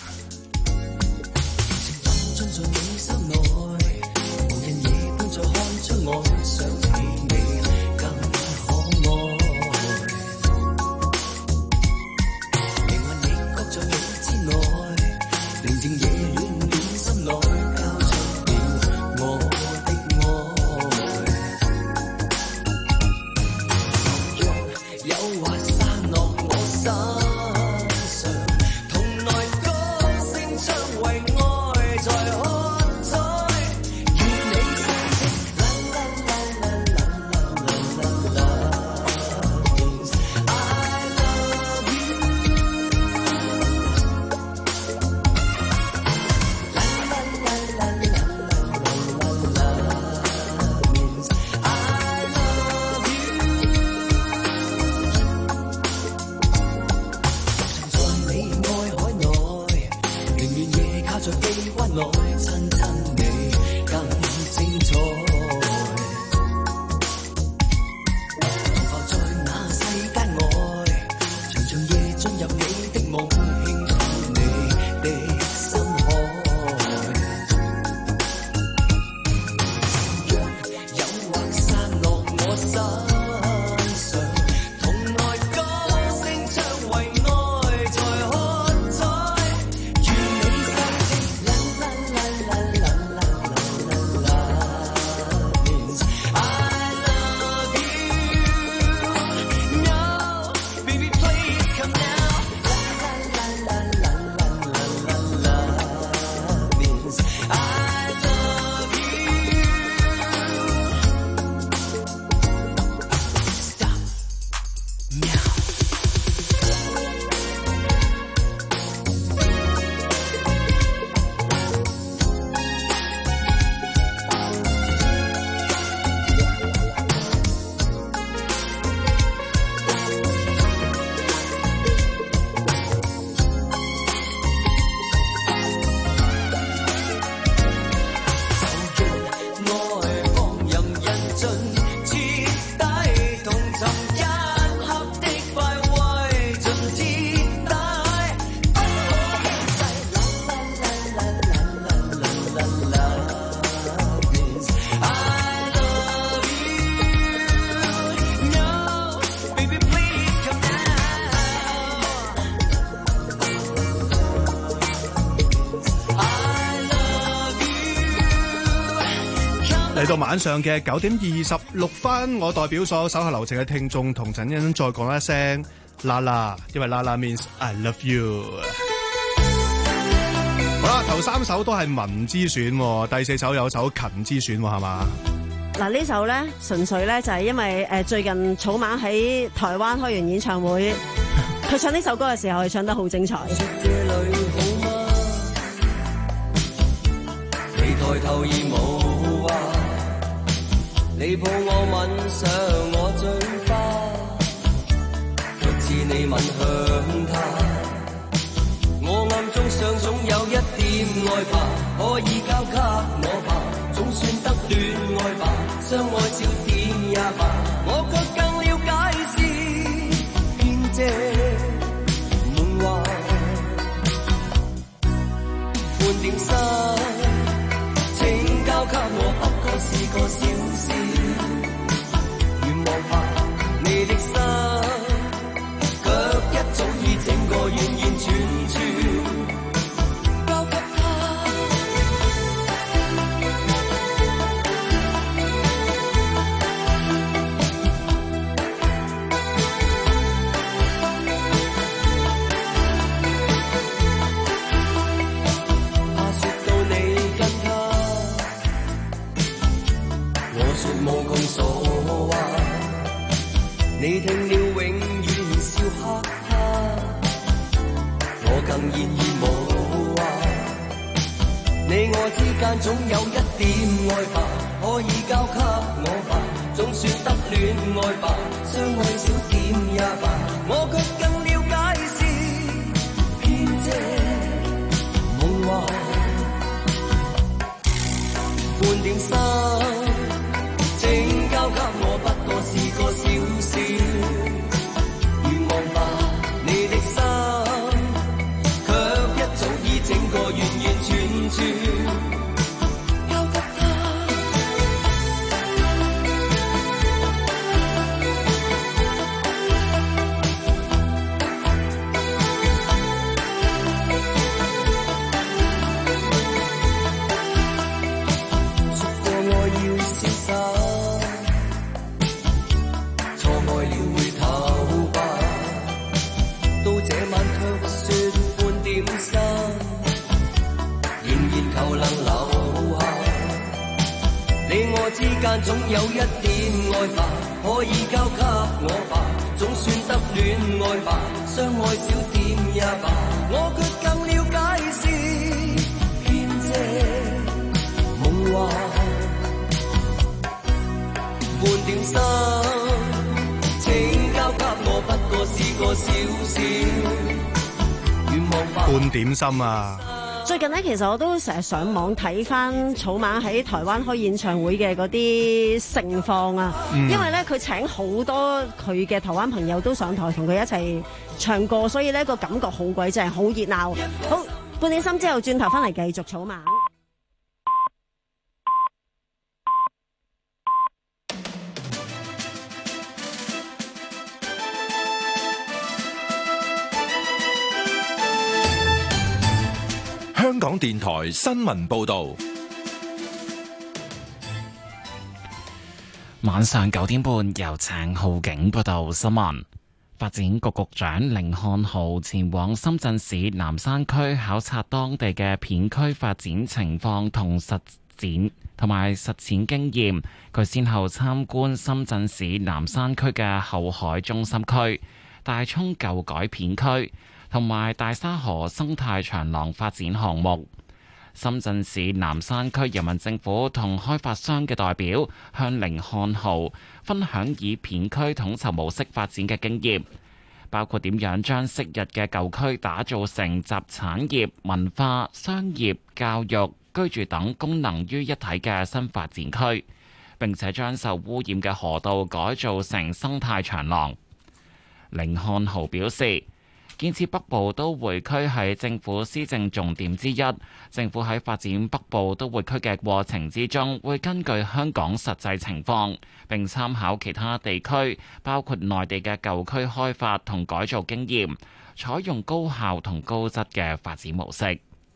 嚟到晚上嘅九點二十六分，我代表所有手下留情嘅聽眾同陳欣欣再講一聲啦啦，因為啦啦 means I love you。好啦，頭三首都係文之選，第四首有首勤之選，係嘛？ 嗱呢首咧純粹咧就係因為誒最近草蜢喺台灣開完演唱會，佢唱呢首歌嘅時候係唱得好精彩。 你抬頭而無話，你抱我吻上我嘴巴，卻似你吻向他。我暗中想總有一點愛吧，可以交給我吧，總算得戀愛吧，相愛少點也罷。我卻更了解是騙借夢話，半點心請交給我，不過是個小事，願望吧你的心，卻一早已整個完完全全交給他。怕說到你跟他，我說無窮所話，你聽了永遠笑哈哈，我更現已無話。你我之間總有一點愛吧，可以交給我吧，總算得戀愛吧，相愛少點也罷。我卻更了解是騙借夢話，半點心請交給我，不過是個小事，願望吧你的心，卻一早已整個完完全全交給他。說過愛要瀟灑，錯愛了回頭吧，到這晚卻說半點心，仍然求能留下。你我之間總有一點愛吧，可以交給我吧，總算得戀愛吧，相愛少點也罷。我卻更了解是騙借夢話，半點心請交給我，不過是個小事，願望吧半點心啊！ 最近咧，其實我都成日上網睇翻草蜢喺台灣開演唱會嘅嗰啲盛況啊， 嗯、 因為咧佢請好多佢嘅台灣朋友都上台同佢一齊唱歌，所以咧個感覺好鬼正，好熱鬧。好，半點心之後轉頭翻嚟繼續草蜢。 香港電台新聞報道， 晚上九點半由鄭浩景報道新聞。發展局局長甯漢豪前往深圳市南山區考察當地嘅片區發展情況同實踐同埋實踐經驗。佢先後參觀深圳市南山區嘅後海中心區、大涌舊改片區同埋大沙河生態長廊發展項目。深圳市南山區人民政府同開發商嘅代表向甯漢豪分享以片區統籌模式發展嘅經驗，包括點樣將昔日嘅舊區打造成集產業、文化、商業、教育、居住等功能於一體嘅新發展區，並且將受污染嘅河道改造成生態長廊。甯漢豪表示，建設北部都會區係政府施政重點之一。政府喺發展北部都會區嘅過程之中，會根據香港實際情況，並參考其他地區，包括內地嘅舊區開發同改造經驗，採用高效同高質嘅發展模式。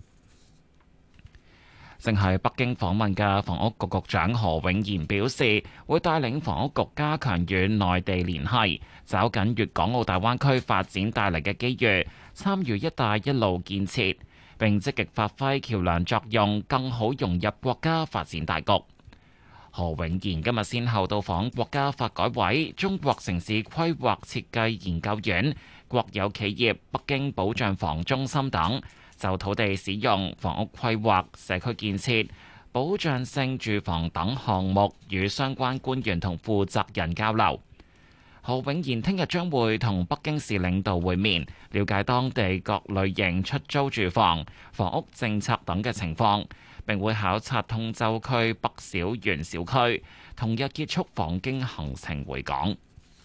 正喺北京訪問嘅房屋局局長何永賢表示，會帶領房屋局加強與內地聯繫，抓緊粵港澳大灣區發展帶嚟嘅機遇，參與一帶一路建設，並積極發揮橋樑作用，更好融入國家發展大局。 何永賢今日先後到訪國家發改委、中國城市規劃設計研究院、國有企業北京保障房中心等，就土地使用、房屋規劃、社區建設、保障性住房等項目與相關官員同負責人交流。何永賢聽日將會同北京市領導會面，了解當地各類型出租住房、房屋政策等嘅情況，並會考察通州區北小園小區，同日結束訪京行程回港。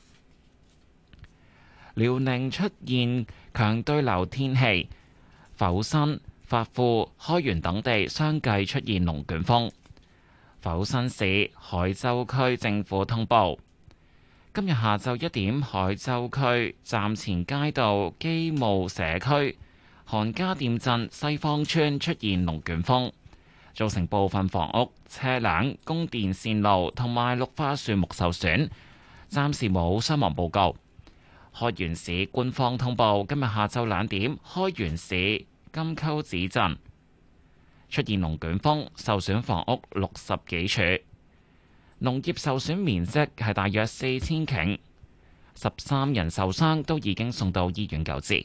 遼寧出現強對流天氣，阜新、發富、開原等地相繼出現龍捲風。阜新市海州區政府通報，今日下晝一點，海州區站前街道基務社區韓家店鎮西方村出現龍捲風，造成部分房屋、車輛、供電線路同埋綠化樹木受損，暫時冇傷亡報告。開原市官方通報，今日下晝兩點，開原市金溝子鎮出現龍捲風，受損房屋六十幾處，農業受損面積係大約四千頃，十三人受傷，都已經送到醫院救治。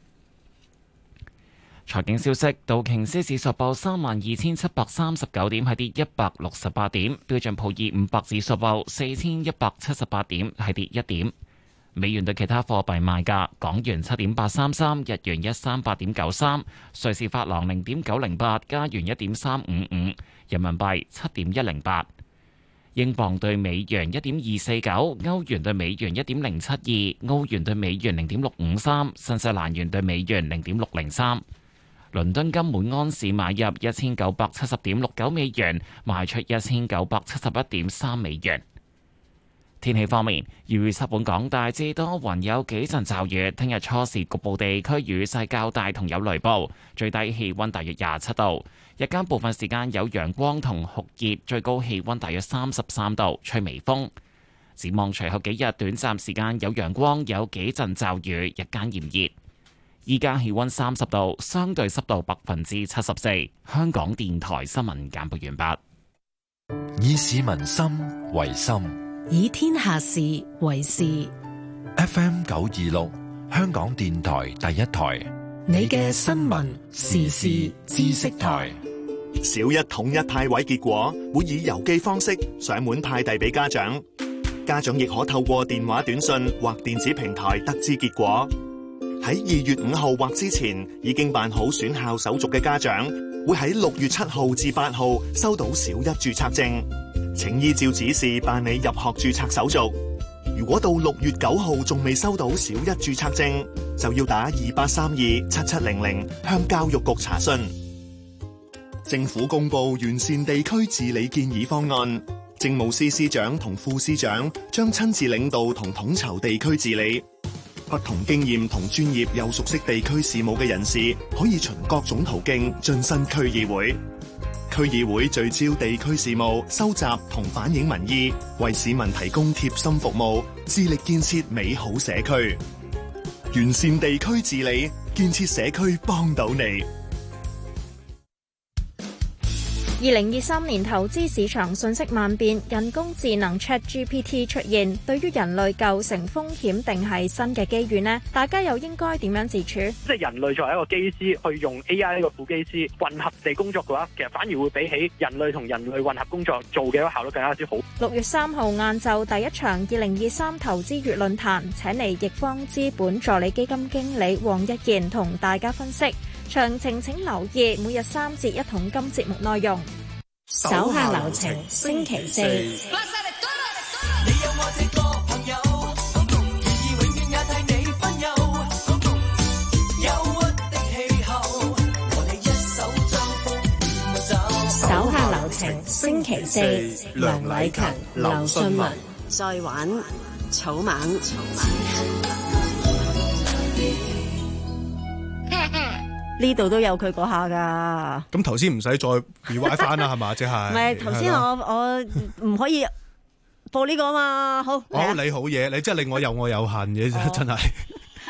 財經消息，道瓊斯指數報三萬二千七百三十九點，係跌一百六十八點；標準普爾五百指數報四千一百七十八點，係跌一點。美元對其他貨幣賣價：港元七點八三三，日元一三八點九三，瑞士法郎零點九零八，加元一點三五五，人民幣七點一零八，英鎊對美元一點二四九，歐元對美元一點零七二，澳元對美元零點六五三，新西蘭元對美元零點六零三。倫敦金每安士買入一千九百七十點六九美元，賣出一千九百七十一點三美元。天氣方面，預測本港大致多雲，有幾陣驟雨。聽日初時局部地區雨勢較大，同有雷暴。最低氣溫大約廿七度，日間部分時間有陽光同酷熱，最高氣溫大約三十三度，吹微風。展望隨後幾日，短暫時間有陽光，有幾陣驟雨，日間炎熱。依家氣溫三十度，相對濕度百分之七十四。香港電台新聞簡報完畢。 以市民心為心， 以天下事為事。 F M 九二六，香港電台第一台， 你嘅新聞時事知識台。 小一統一派位結果會以郵寄方式上門派遞俾家長，家長亦可透過電話短訊或電子平台得知結果。喺二月五號或之前已經辦好選校手續嘅家長，會喺六月七號至八號收到小一註冊證，請依照指示辦理入學註冊手續。如果到六月九號仲未收到小一註冊證，就要打二八三二七七零零向教育局查詢。政府公布完善地區治理建議方案，政務司司長同副司長將親自領導同統籌地區治理。不同經驗同專業又熟悉地區事務嘅人士，可以循各種途徑晉身區議會。區議會聚焦地區事務，收集同反映民意，為市民提供貼心服務，致力建設美好社區。完善地區治理，建設社區，幫到你。 二零二三年投資市場瞬息萬變，人工智能 ChatGPT 出現，對於人類構成風險定係新嘅機遇呢？大家又應該點樣自處？ 即係人類作為一個機師，去用 A I 呢個副機師混合地工作嘅話，其實反而會比起人類同人類混合工作做嘅效率更加之好。 六月三號晏晝第一場二零二三投資月論壇，請嚟易方資本助理基金經理黃一賢同大家分析。詳情請留意每日三節一桶金節目內容。 手下留情，星期四。手下留情，星期四。梁禮勤、劉信文。 再玩草蜢。草呢度都有佢嗰下噶， 咁頭先唔使再 rewind 翻啦，係嘛？即係唔係頭先我我唔可以播呢個嘛？好， 哦，你好嘢，你真係令我有我有恨嘅，真係。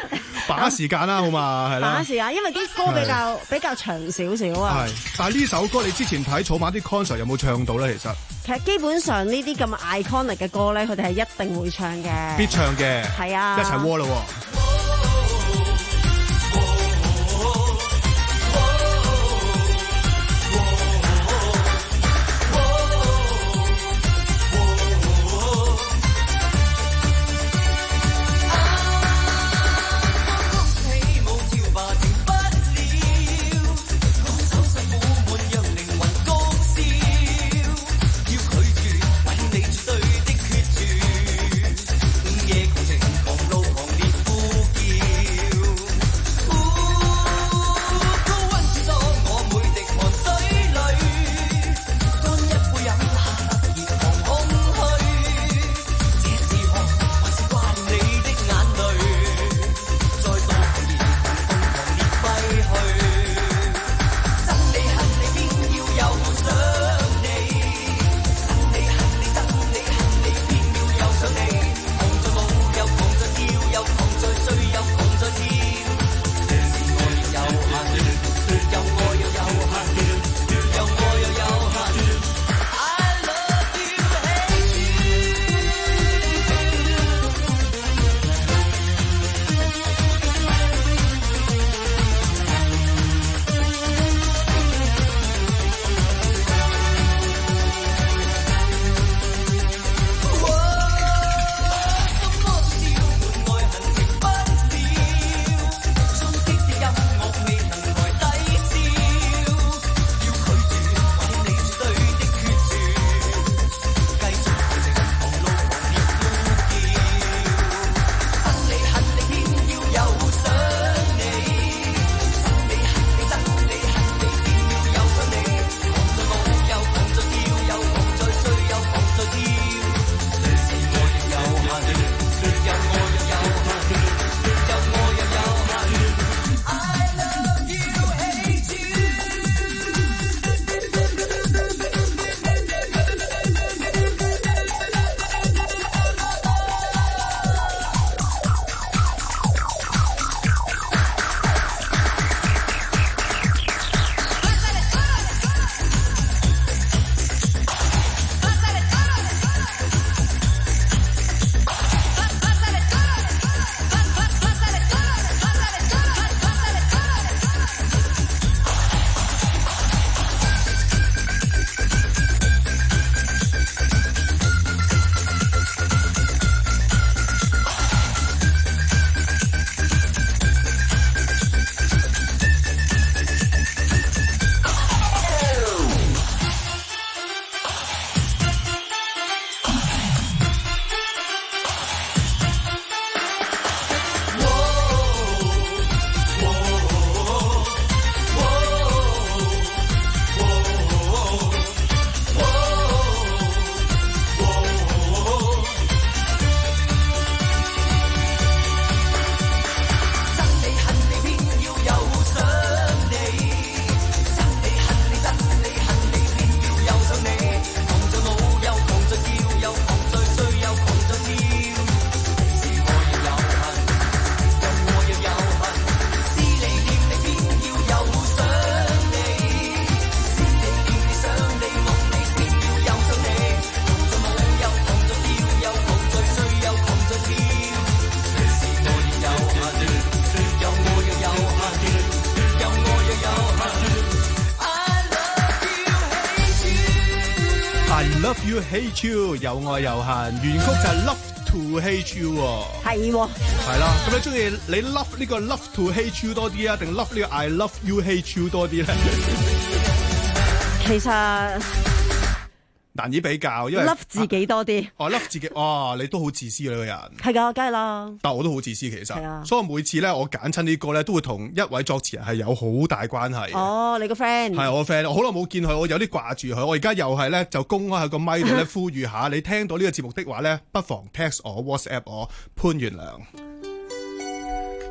把握時間啦，好嘛，係啦。 把握時間，因為啲歌比較比較長少少啊。 係，但係呢首歌你之前睇草蜢啲 concert 有冇唱到咧？其實其實基本上呢啲咁 iconic 嘅歌咧，佢哋係一定會唱嘅。 必唱嘅， 係啊， 一齊窩咯。Love You Hate You 有愛有恨，原曲就係 Love To Hate You 喎。 係喎。 係啦，咁你中意你 love 呢個 Love To Hate You 多啲啊，定 love 呢個 I Love You Hate You 多啲咧？ 其實難以比較，因為 love 自己多啲。 哦 ，love 自己，哇！你都好自私嘅呢個人。 係㗎，梗係啦。 但我都好自私其實。 係啊。 所以我每次咧，我揀親啲歌咧，都會同一位作詞人係有好大關係。 哦，你個 friend。 係我 friend，我好耐冇見佢，我有啲掛住佢。我而家又係咧，就公開喺個咪度咧，呼籲下你聽到呢個節目的話咧，不妨 text 我 WhatsApp 我潘源良。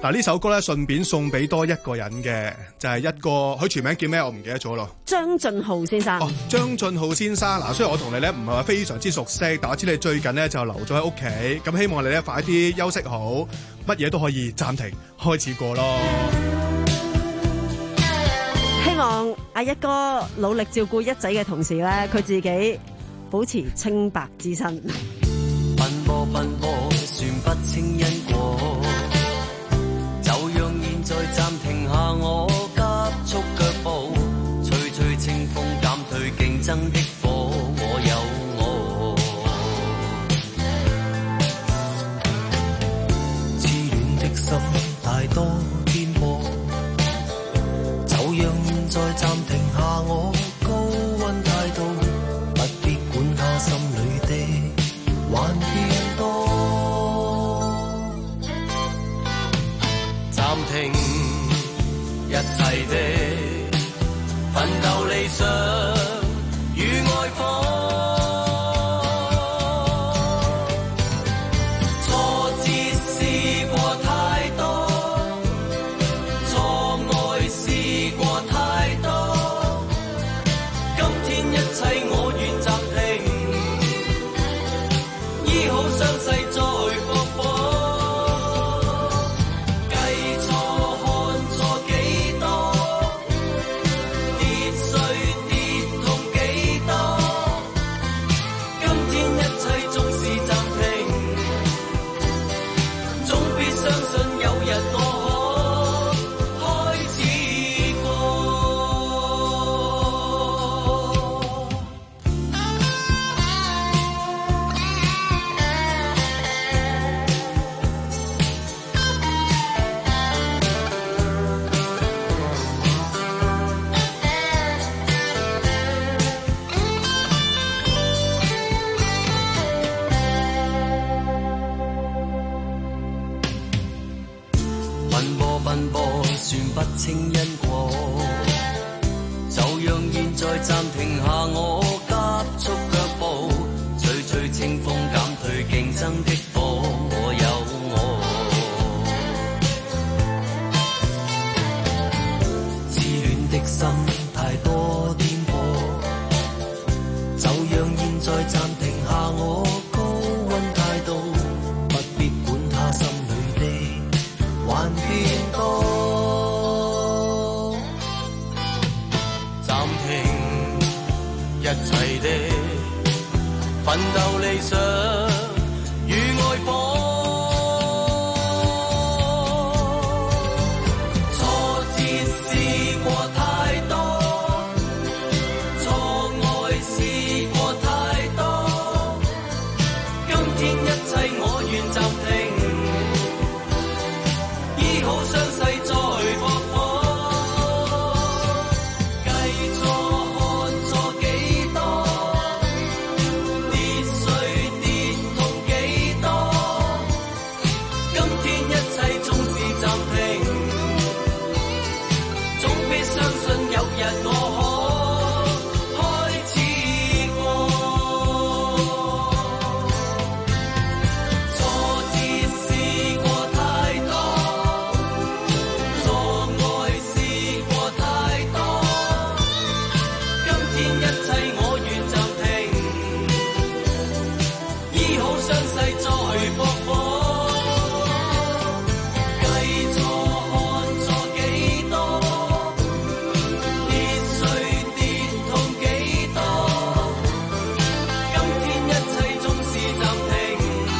嗱，呢首歌咧順便送俾多一個人嘅，就係、是、一個佢全名叫咩？我唔記得咗咯。 張俊浩先生。 哦，張俊浩先生。嗱，雖然我同你咧唔係話非常之熟悉，但我知你最近咧就留咗喺屋企，咁希望你咧快啲休息好，乜嘢都可以暫停開始過咯。 希望阿一哥努力照顧一仔嘅同時咧，佢自己保持清白之身。 奔波奔波，算不清因果，就讓現在暫停下我急速腳步，吹吹清風減退競爭的火，我有我。痴戀的心太多顛簸，就讓現在暫停下我高溫態度，不必管他心裏的還偏多，暫停一切的奮鬥理想與愛火，挫折試過太多，錯愛試過太多，今天一切我願暫停，醫好傷勢再駁火，計錯看錯幾多，跌碎跌痛幾多，今天一切縱是暫停，總必相信有日我可開始過。奔波奔波，算不清因果，就讓現在暫停下我急速腳步，吹吹清風減退競爭的火，我有我。痴戀的心太多顛簸，就讓現在暫停下我高溫態度，不必管他心裏的還偏多，暫停一切的奮鬥理想與愛火，挫折試過太多，錯愛試過太多，今天一切我願暫停，醫好傷勢再駁火，計錯看錯幾多，跌碎跌痛幾多，今天一切縱是暫停，總必相信有日我可開始過，挫折試過太多，錯愛試過太多，今天一切我願暫停，醫好傷勢再駁火，計錯看錯幾多，跌碎跌痛幾多，今天一切縱是暫停，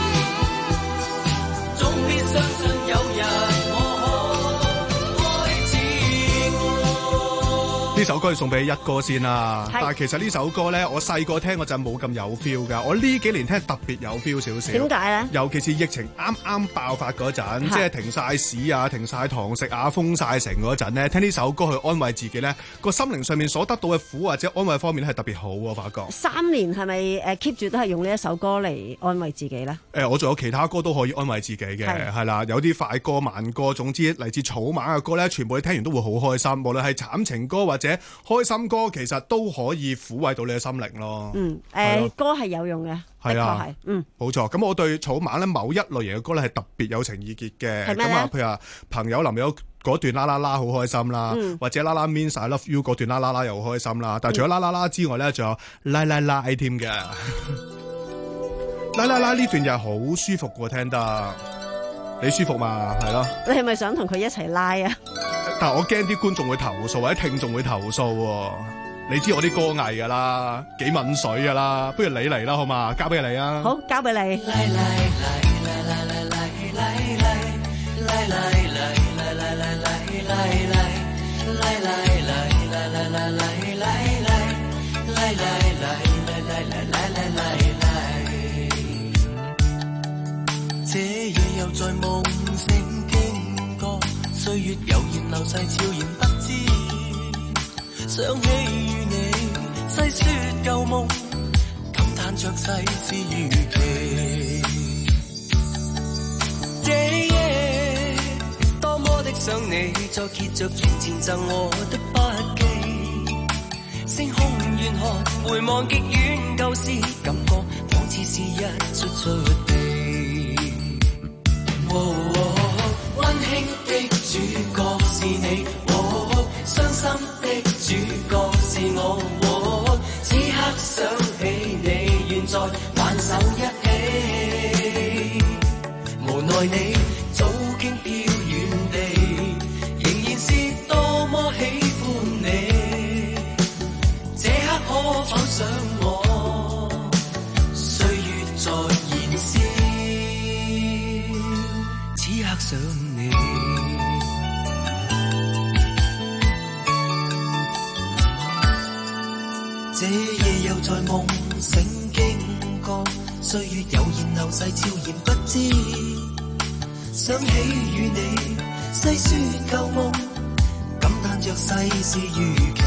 總必相信有日我可開始過。 呢首歌要送俾一哥先啦， 係但係其實呢首歌咧，我細個聽嗰陣冇咁有 feel 噶，我呢幾年聽特別有 feel 少少。 點解咧？ 尤其是疫情啱啱爆發嗰陣，即係停晒市啊、停晒堂食啊、封晒城嗰陣咧，聽呢首歌去安慰自己咧，個心靈上面所得到嘅苦或者安慰方面咧係特別好喎，我發覺。 三年係咪誒 keep 住都係用呢一首歌嚟安慰自己咧？ 誒，我仲有其他歌都可以安慰自己嘅， 係係啦，有啲快歌、慢歌，總之嚟自草蜢嘅歌咧，全部你聽完都會好開心，無論係慘情歌或者開心歌，其實都可以撫慰到你嘅心靈咯。 嗯， 係咯誒歌係有用嘅。 係啊， 嗯， 冇錯。咁我對草蜢咧某一類型嘅歌咧係特別有情意結嘅。 係咩咧？ 咁啊，譬如話朋友臨有嗰段啦啦啦好開心啦， 嗯、 或者啦啦 means I love you 嗰段啦啦啦又好開心啦。但係除咗啦啦啦之外咧，仲有拉拉拉添嘅。拉拉拉呢段又係好舒服嘅，聽得你舒服嘛？係咯。 你係咪想同佢一齊拉啊？ 但係我驚啲觀眾會投訴或者聽眾會投訴。你知我啲歌藝噶啦，幾抿水噶啦，不如你嚟啦，好嘛？交俾你啊！ 好，交俾你。 這夜又在夢醒經過，歲月悠然流逝，悄然不知。想起與你細說舊夢，感嘆着世事如棋。這夜多麼的想你，再揭着從前贈我的筆記。星空遠看，回望極遠舊事，感覺仿似是一出出地。溫、哦哦、馨的主角是你。哦傷心的主角是我，哦、此刻想起你，願再挽手一起。無奈你早經飄遠地，仍然是多麼喜歡你。這刻可否想我？歲月在燃燒，此刻想你。這夜又在夢醒經過，歲月悠然流逝，悄然不知。想起與你細說舊夢，感嘆着世事如棋。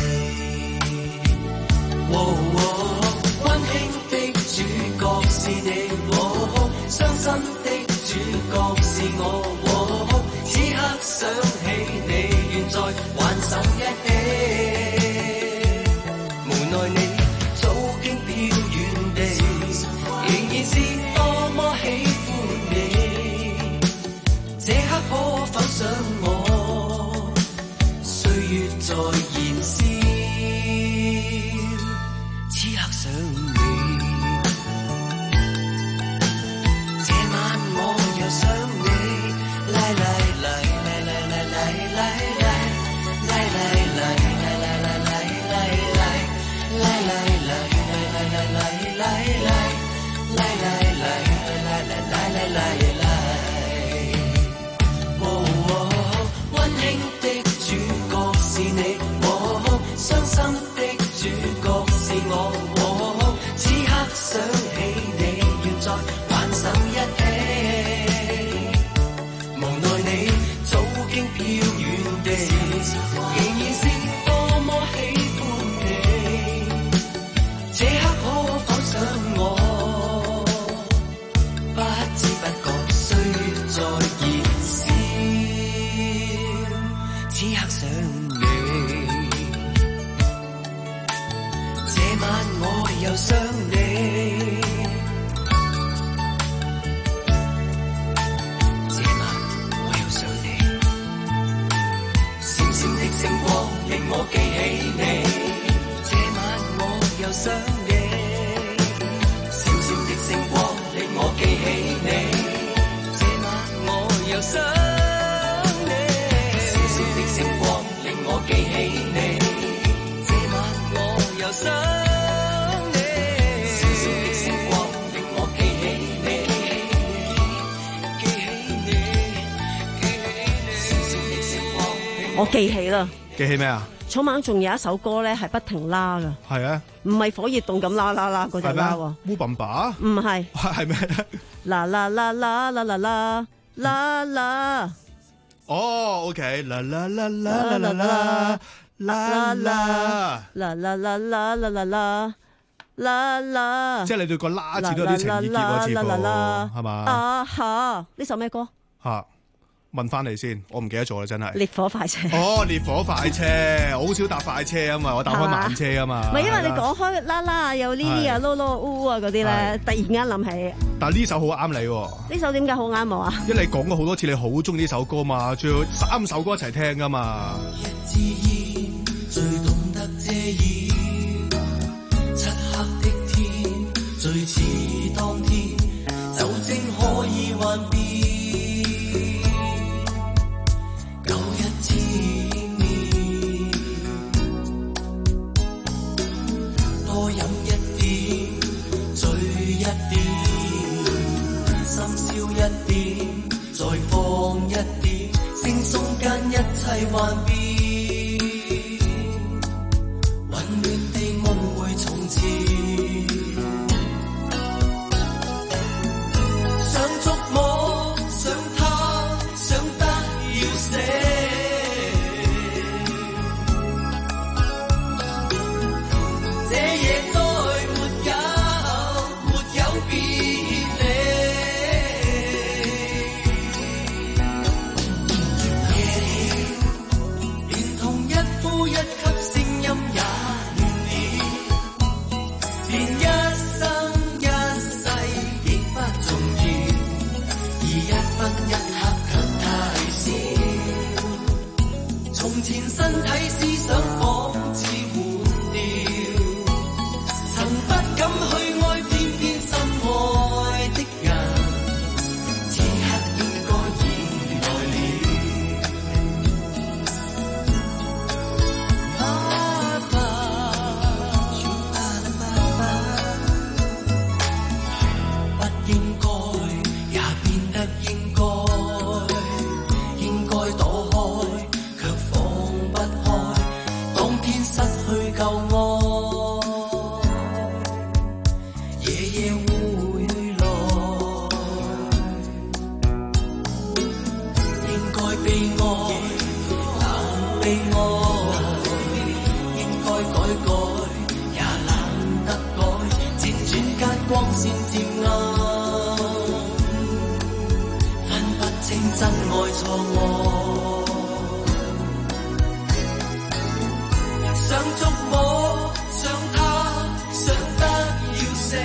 哦哦、溫馨的主角是你，哦、傷心的主角是我。哦、此刻想起你，願再挽手一起。無奈你早經飄遠地，仍然是多麼喜歡你。這刻可否想我？歲月在燃燒，此刻想你。這晚我又想你，來來來來來來來來來來來來。來來來來來來來來來來來來來來來，哦哦，溫馨的主角是你，哦，傷心的主角是我，哦，此刻想起你，願再挽手一起。無奈你早經飄遠地，仍然是多麼喜歡你。這刻可否想我？不知不覺歲月在燃燒，此刻想你。這晚我又想你，這晚我又想你。閃閃的星光令我記起你。這晚我又想你，閃閃的星光令我記起你。這晚我又想你，閃閃的星光令我記起你。這晚我又想你，閃閃的星光令我記起你。記起你，記起你，閃閃的星光。 我記起啦， 記起咩啊？ 草蜢仲有一首歌咧，係不停拉噶， 係啊， 唔係火熱動咁啦啦啦嗰隻啦喎， 烏笨爸， 唔係， 係咩？ 啦啦啦啦啦啦啦啦啦， 哦 ，OK，啦啦啦啦啦啦啦啦啦啦啦啦啦啦啦啦啦， 即係你對個啦字都有啲情意結嗰字噃，係嘛？ 啊哈，呢首咩歌？ 吓。 問翻你先，我唔記得咗啦，真係。 烈火快車。 哦，烈火快車，我好少搭快車啊嘛，我搭開慢車啊嘛。 唔係因為你講開啦啦有呢啲啊囉囉烏啊嗰啲咧，突然間諗起。 但係呢首好啱你喎。 呢首點解好啱我啊？ 因為你講過好多次，你好中意呢首歌嘛，仲要三首歌一齊聽噶嘛。 一支煙最懂得遮掩，漆黑的天最似當天，酒精可以幻變。多飲一點，醉一點，深宵一點，再放一點，惺忪間一切幻變，混亂地夢回從前，想觸摸，想他，想得要死。身體思想仿似換掉，曾不敢去愛，偏偏心愛的人，此刻應該已來了。爸爸，不應該，也變得應該，應該躲開。失去舊愛，夜夜回來，應該悲哀，冷悲哀，應該改改，也懶得改，輾轉間光線漸暗，分不清真愛錯愛。想觸摸，想他，想得要死。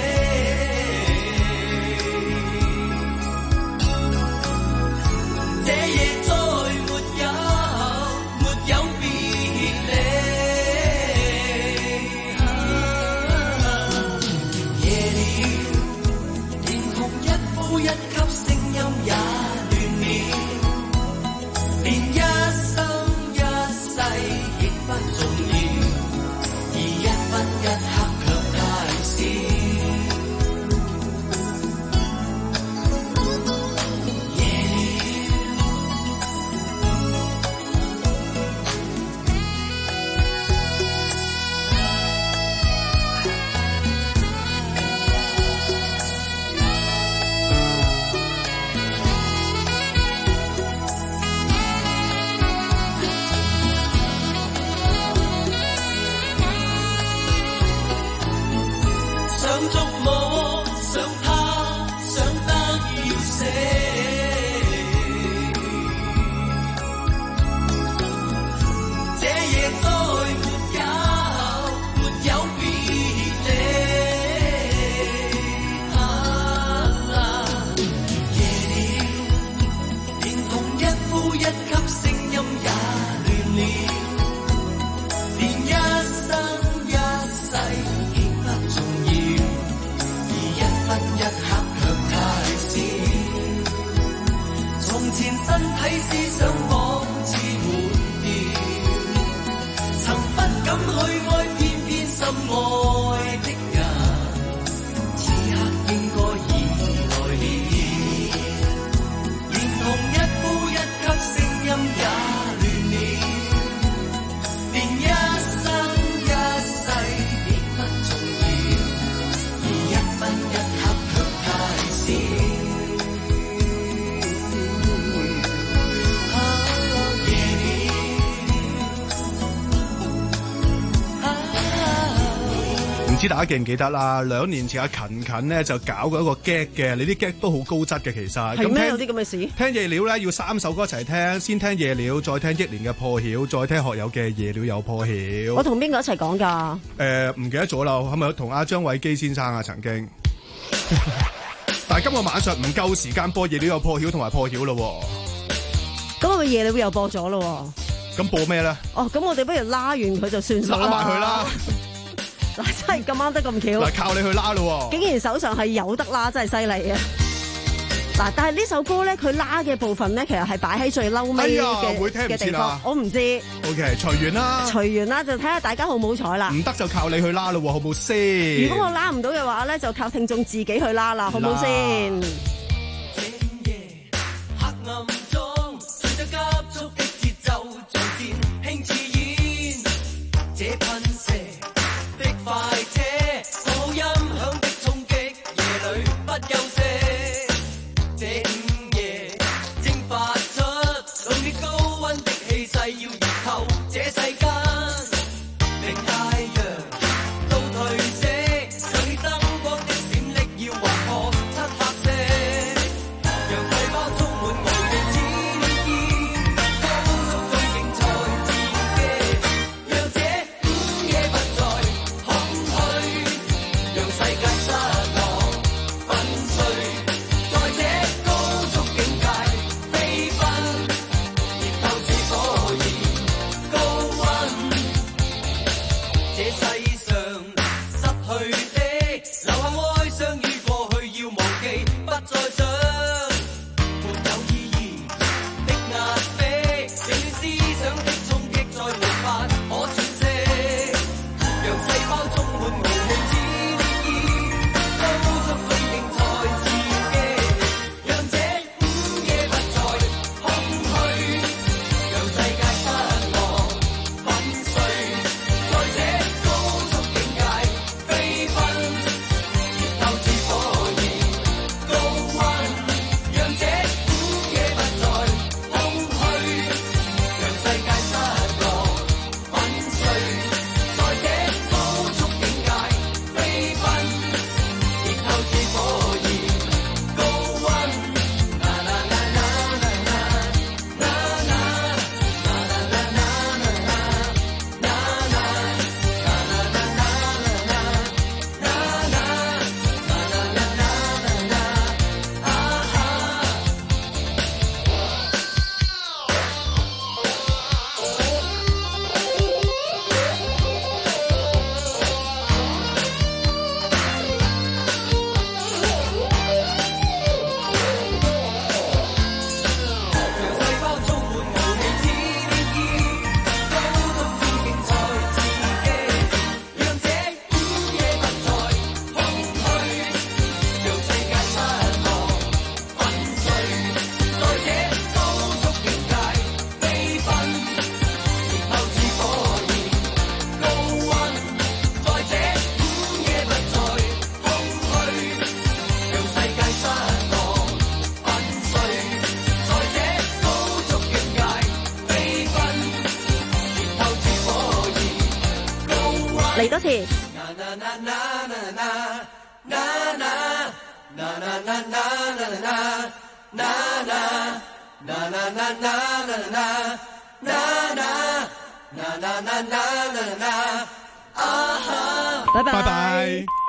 這夜再沒有，沒有別離。夜了，連同一呼一吸聲音也亂了，連一生一世亦不重要。一刻卻太少，夜了。想觸摸，想他，想得要死。這夜再沒有，沒有別離。啊，夜了，連同一呼一吸聲音也亂了，連一生一世亦不重要。一刻卻太少，從前身體思想仿似換掉，曾不敢去愛，偏偏心愛的人，此刻應該已來了，連同一呼一吸聲音也亂了，連一生一世亦不重要，而一分一刻太少，夜了， 知大家記唔記得啦？兩年前阿勤勤咧就搞過一個 gag 嘅，你啲 gag 都好高質嘅其實。 係咩？有啲咁嘅事？聽夜料咧要三首歌一齊聽，先聽夜料，再聽憶蓮嘅破曉，再聽學友嘅夜料有破曉。 我同邊個一齊講㗎？誒、 呃，唔記得咗啦，係咪同阿張偉基先生啊？曾經。但係今個晚上唔夠時間播夜料有破曉同埋破曉咯。 咁我嘅夜料又播咗咯。 咁播咩咧？ 哦，咁我哋不如拉完佢就算數啦。 拉埋佢啦。 嗱，真係咁啱得咁巧。 嗱，靠你去拉咯。 竟然手上係有得拉，真係犀利啊！嗱，但係呢首歌咧，佢拉嘅部分咧，其實係擺喺最嬲尾嘅嘅地方。我唔知。 O K， 隨緣啦。 隨緣啦，就睇下大家好唔好彩啦。 唔得就靠你去拉咯，好唔好先？ 如果我拉唔到嘅話咧，就靠聽眾自己去拉啦，好唔好先？嚟多次。拜拜。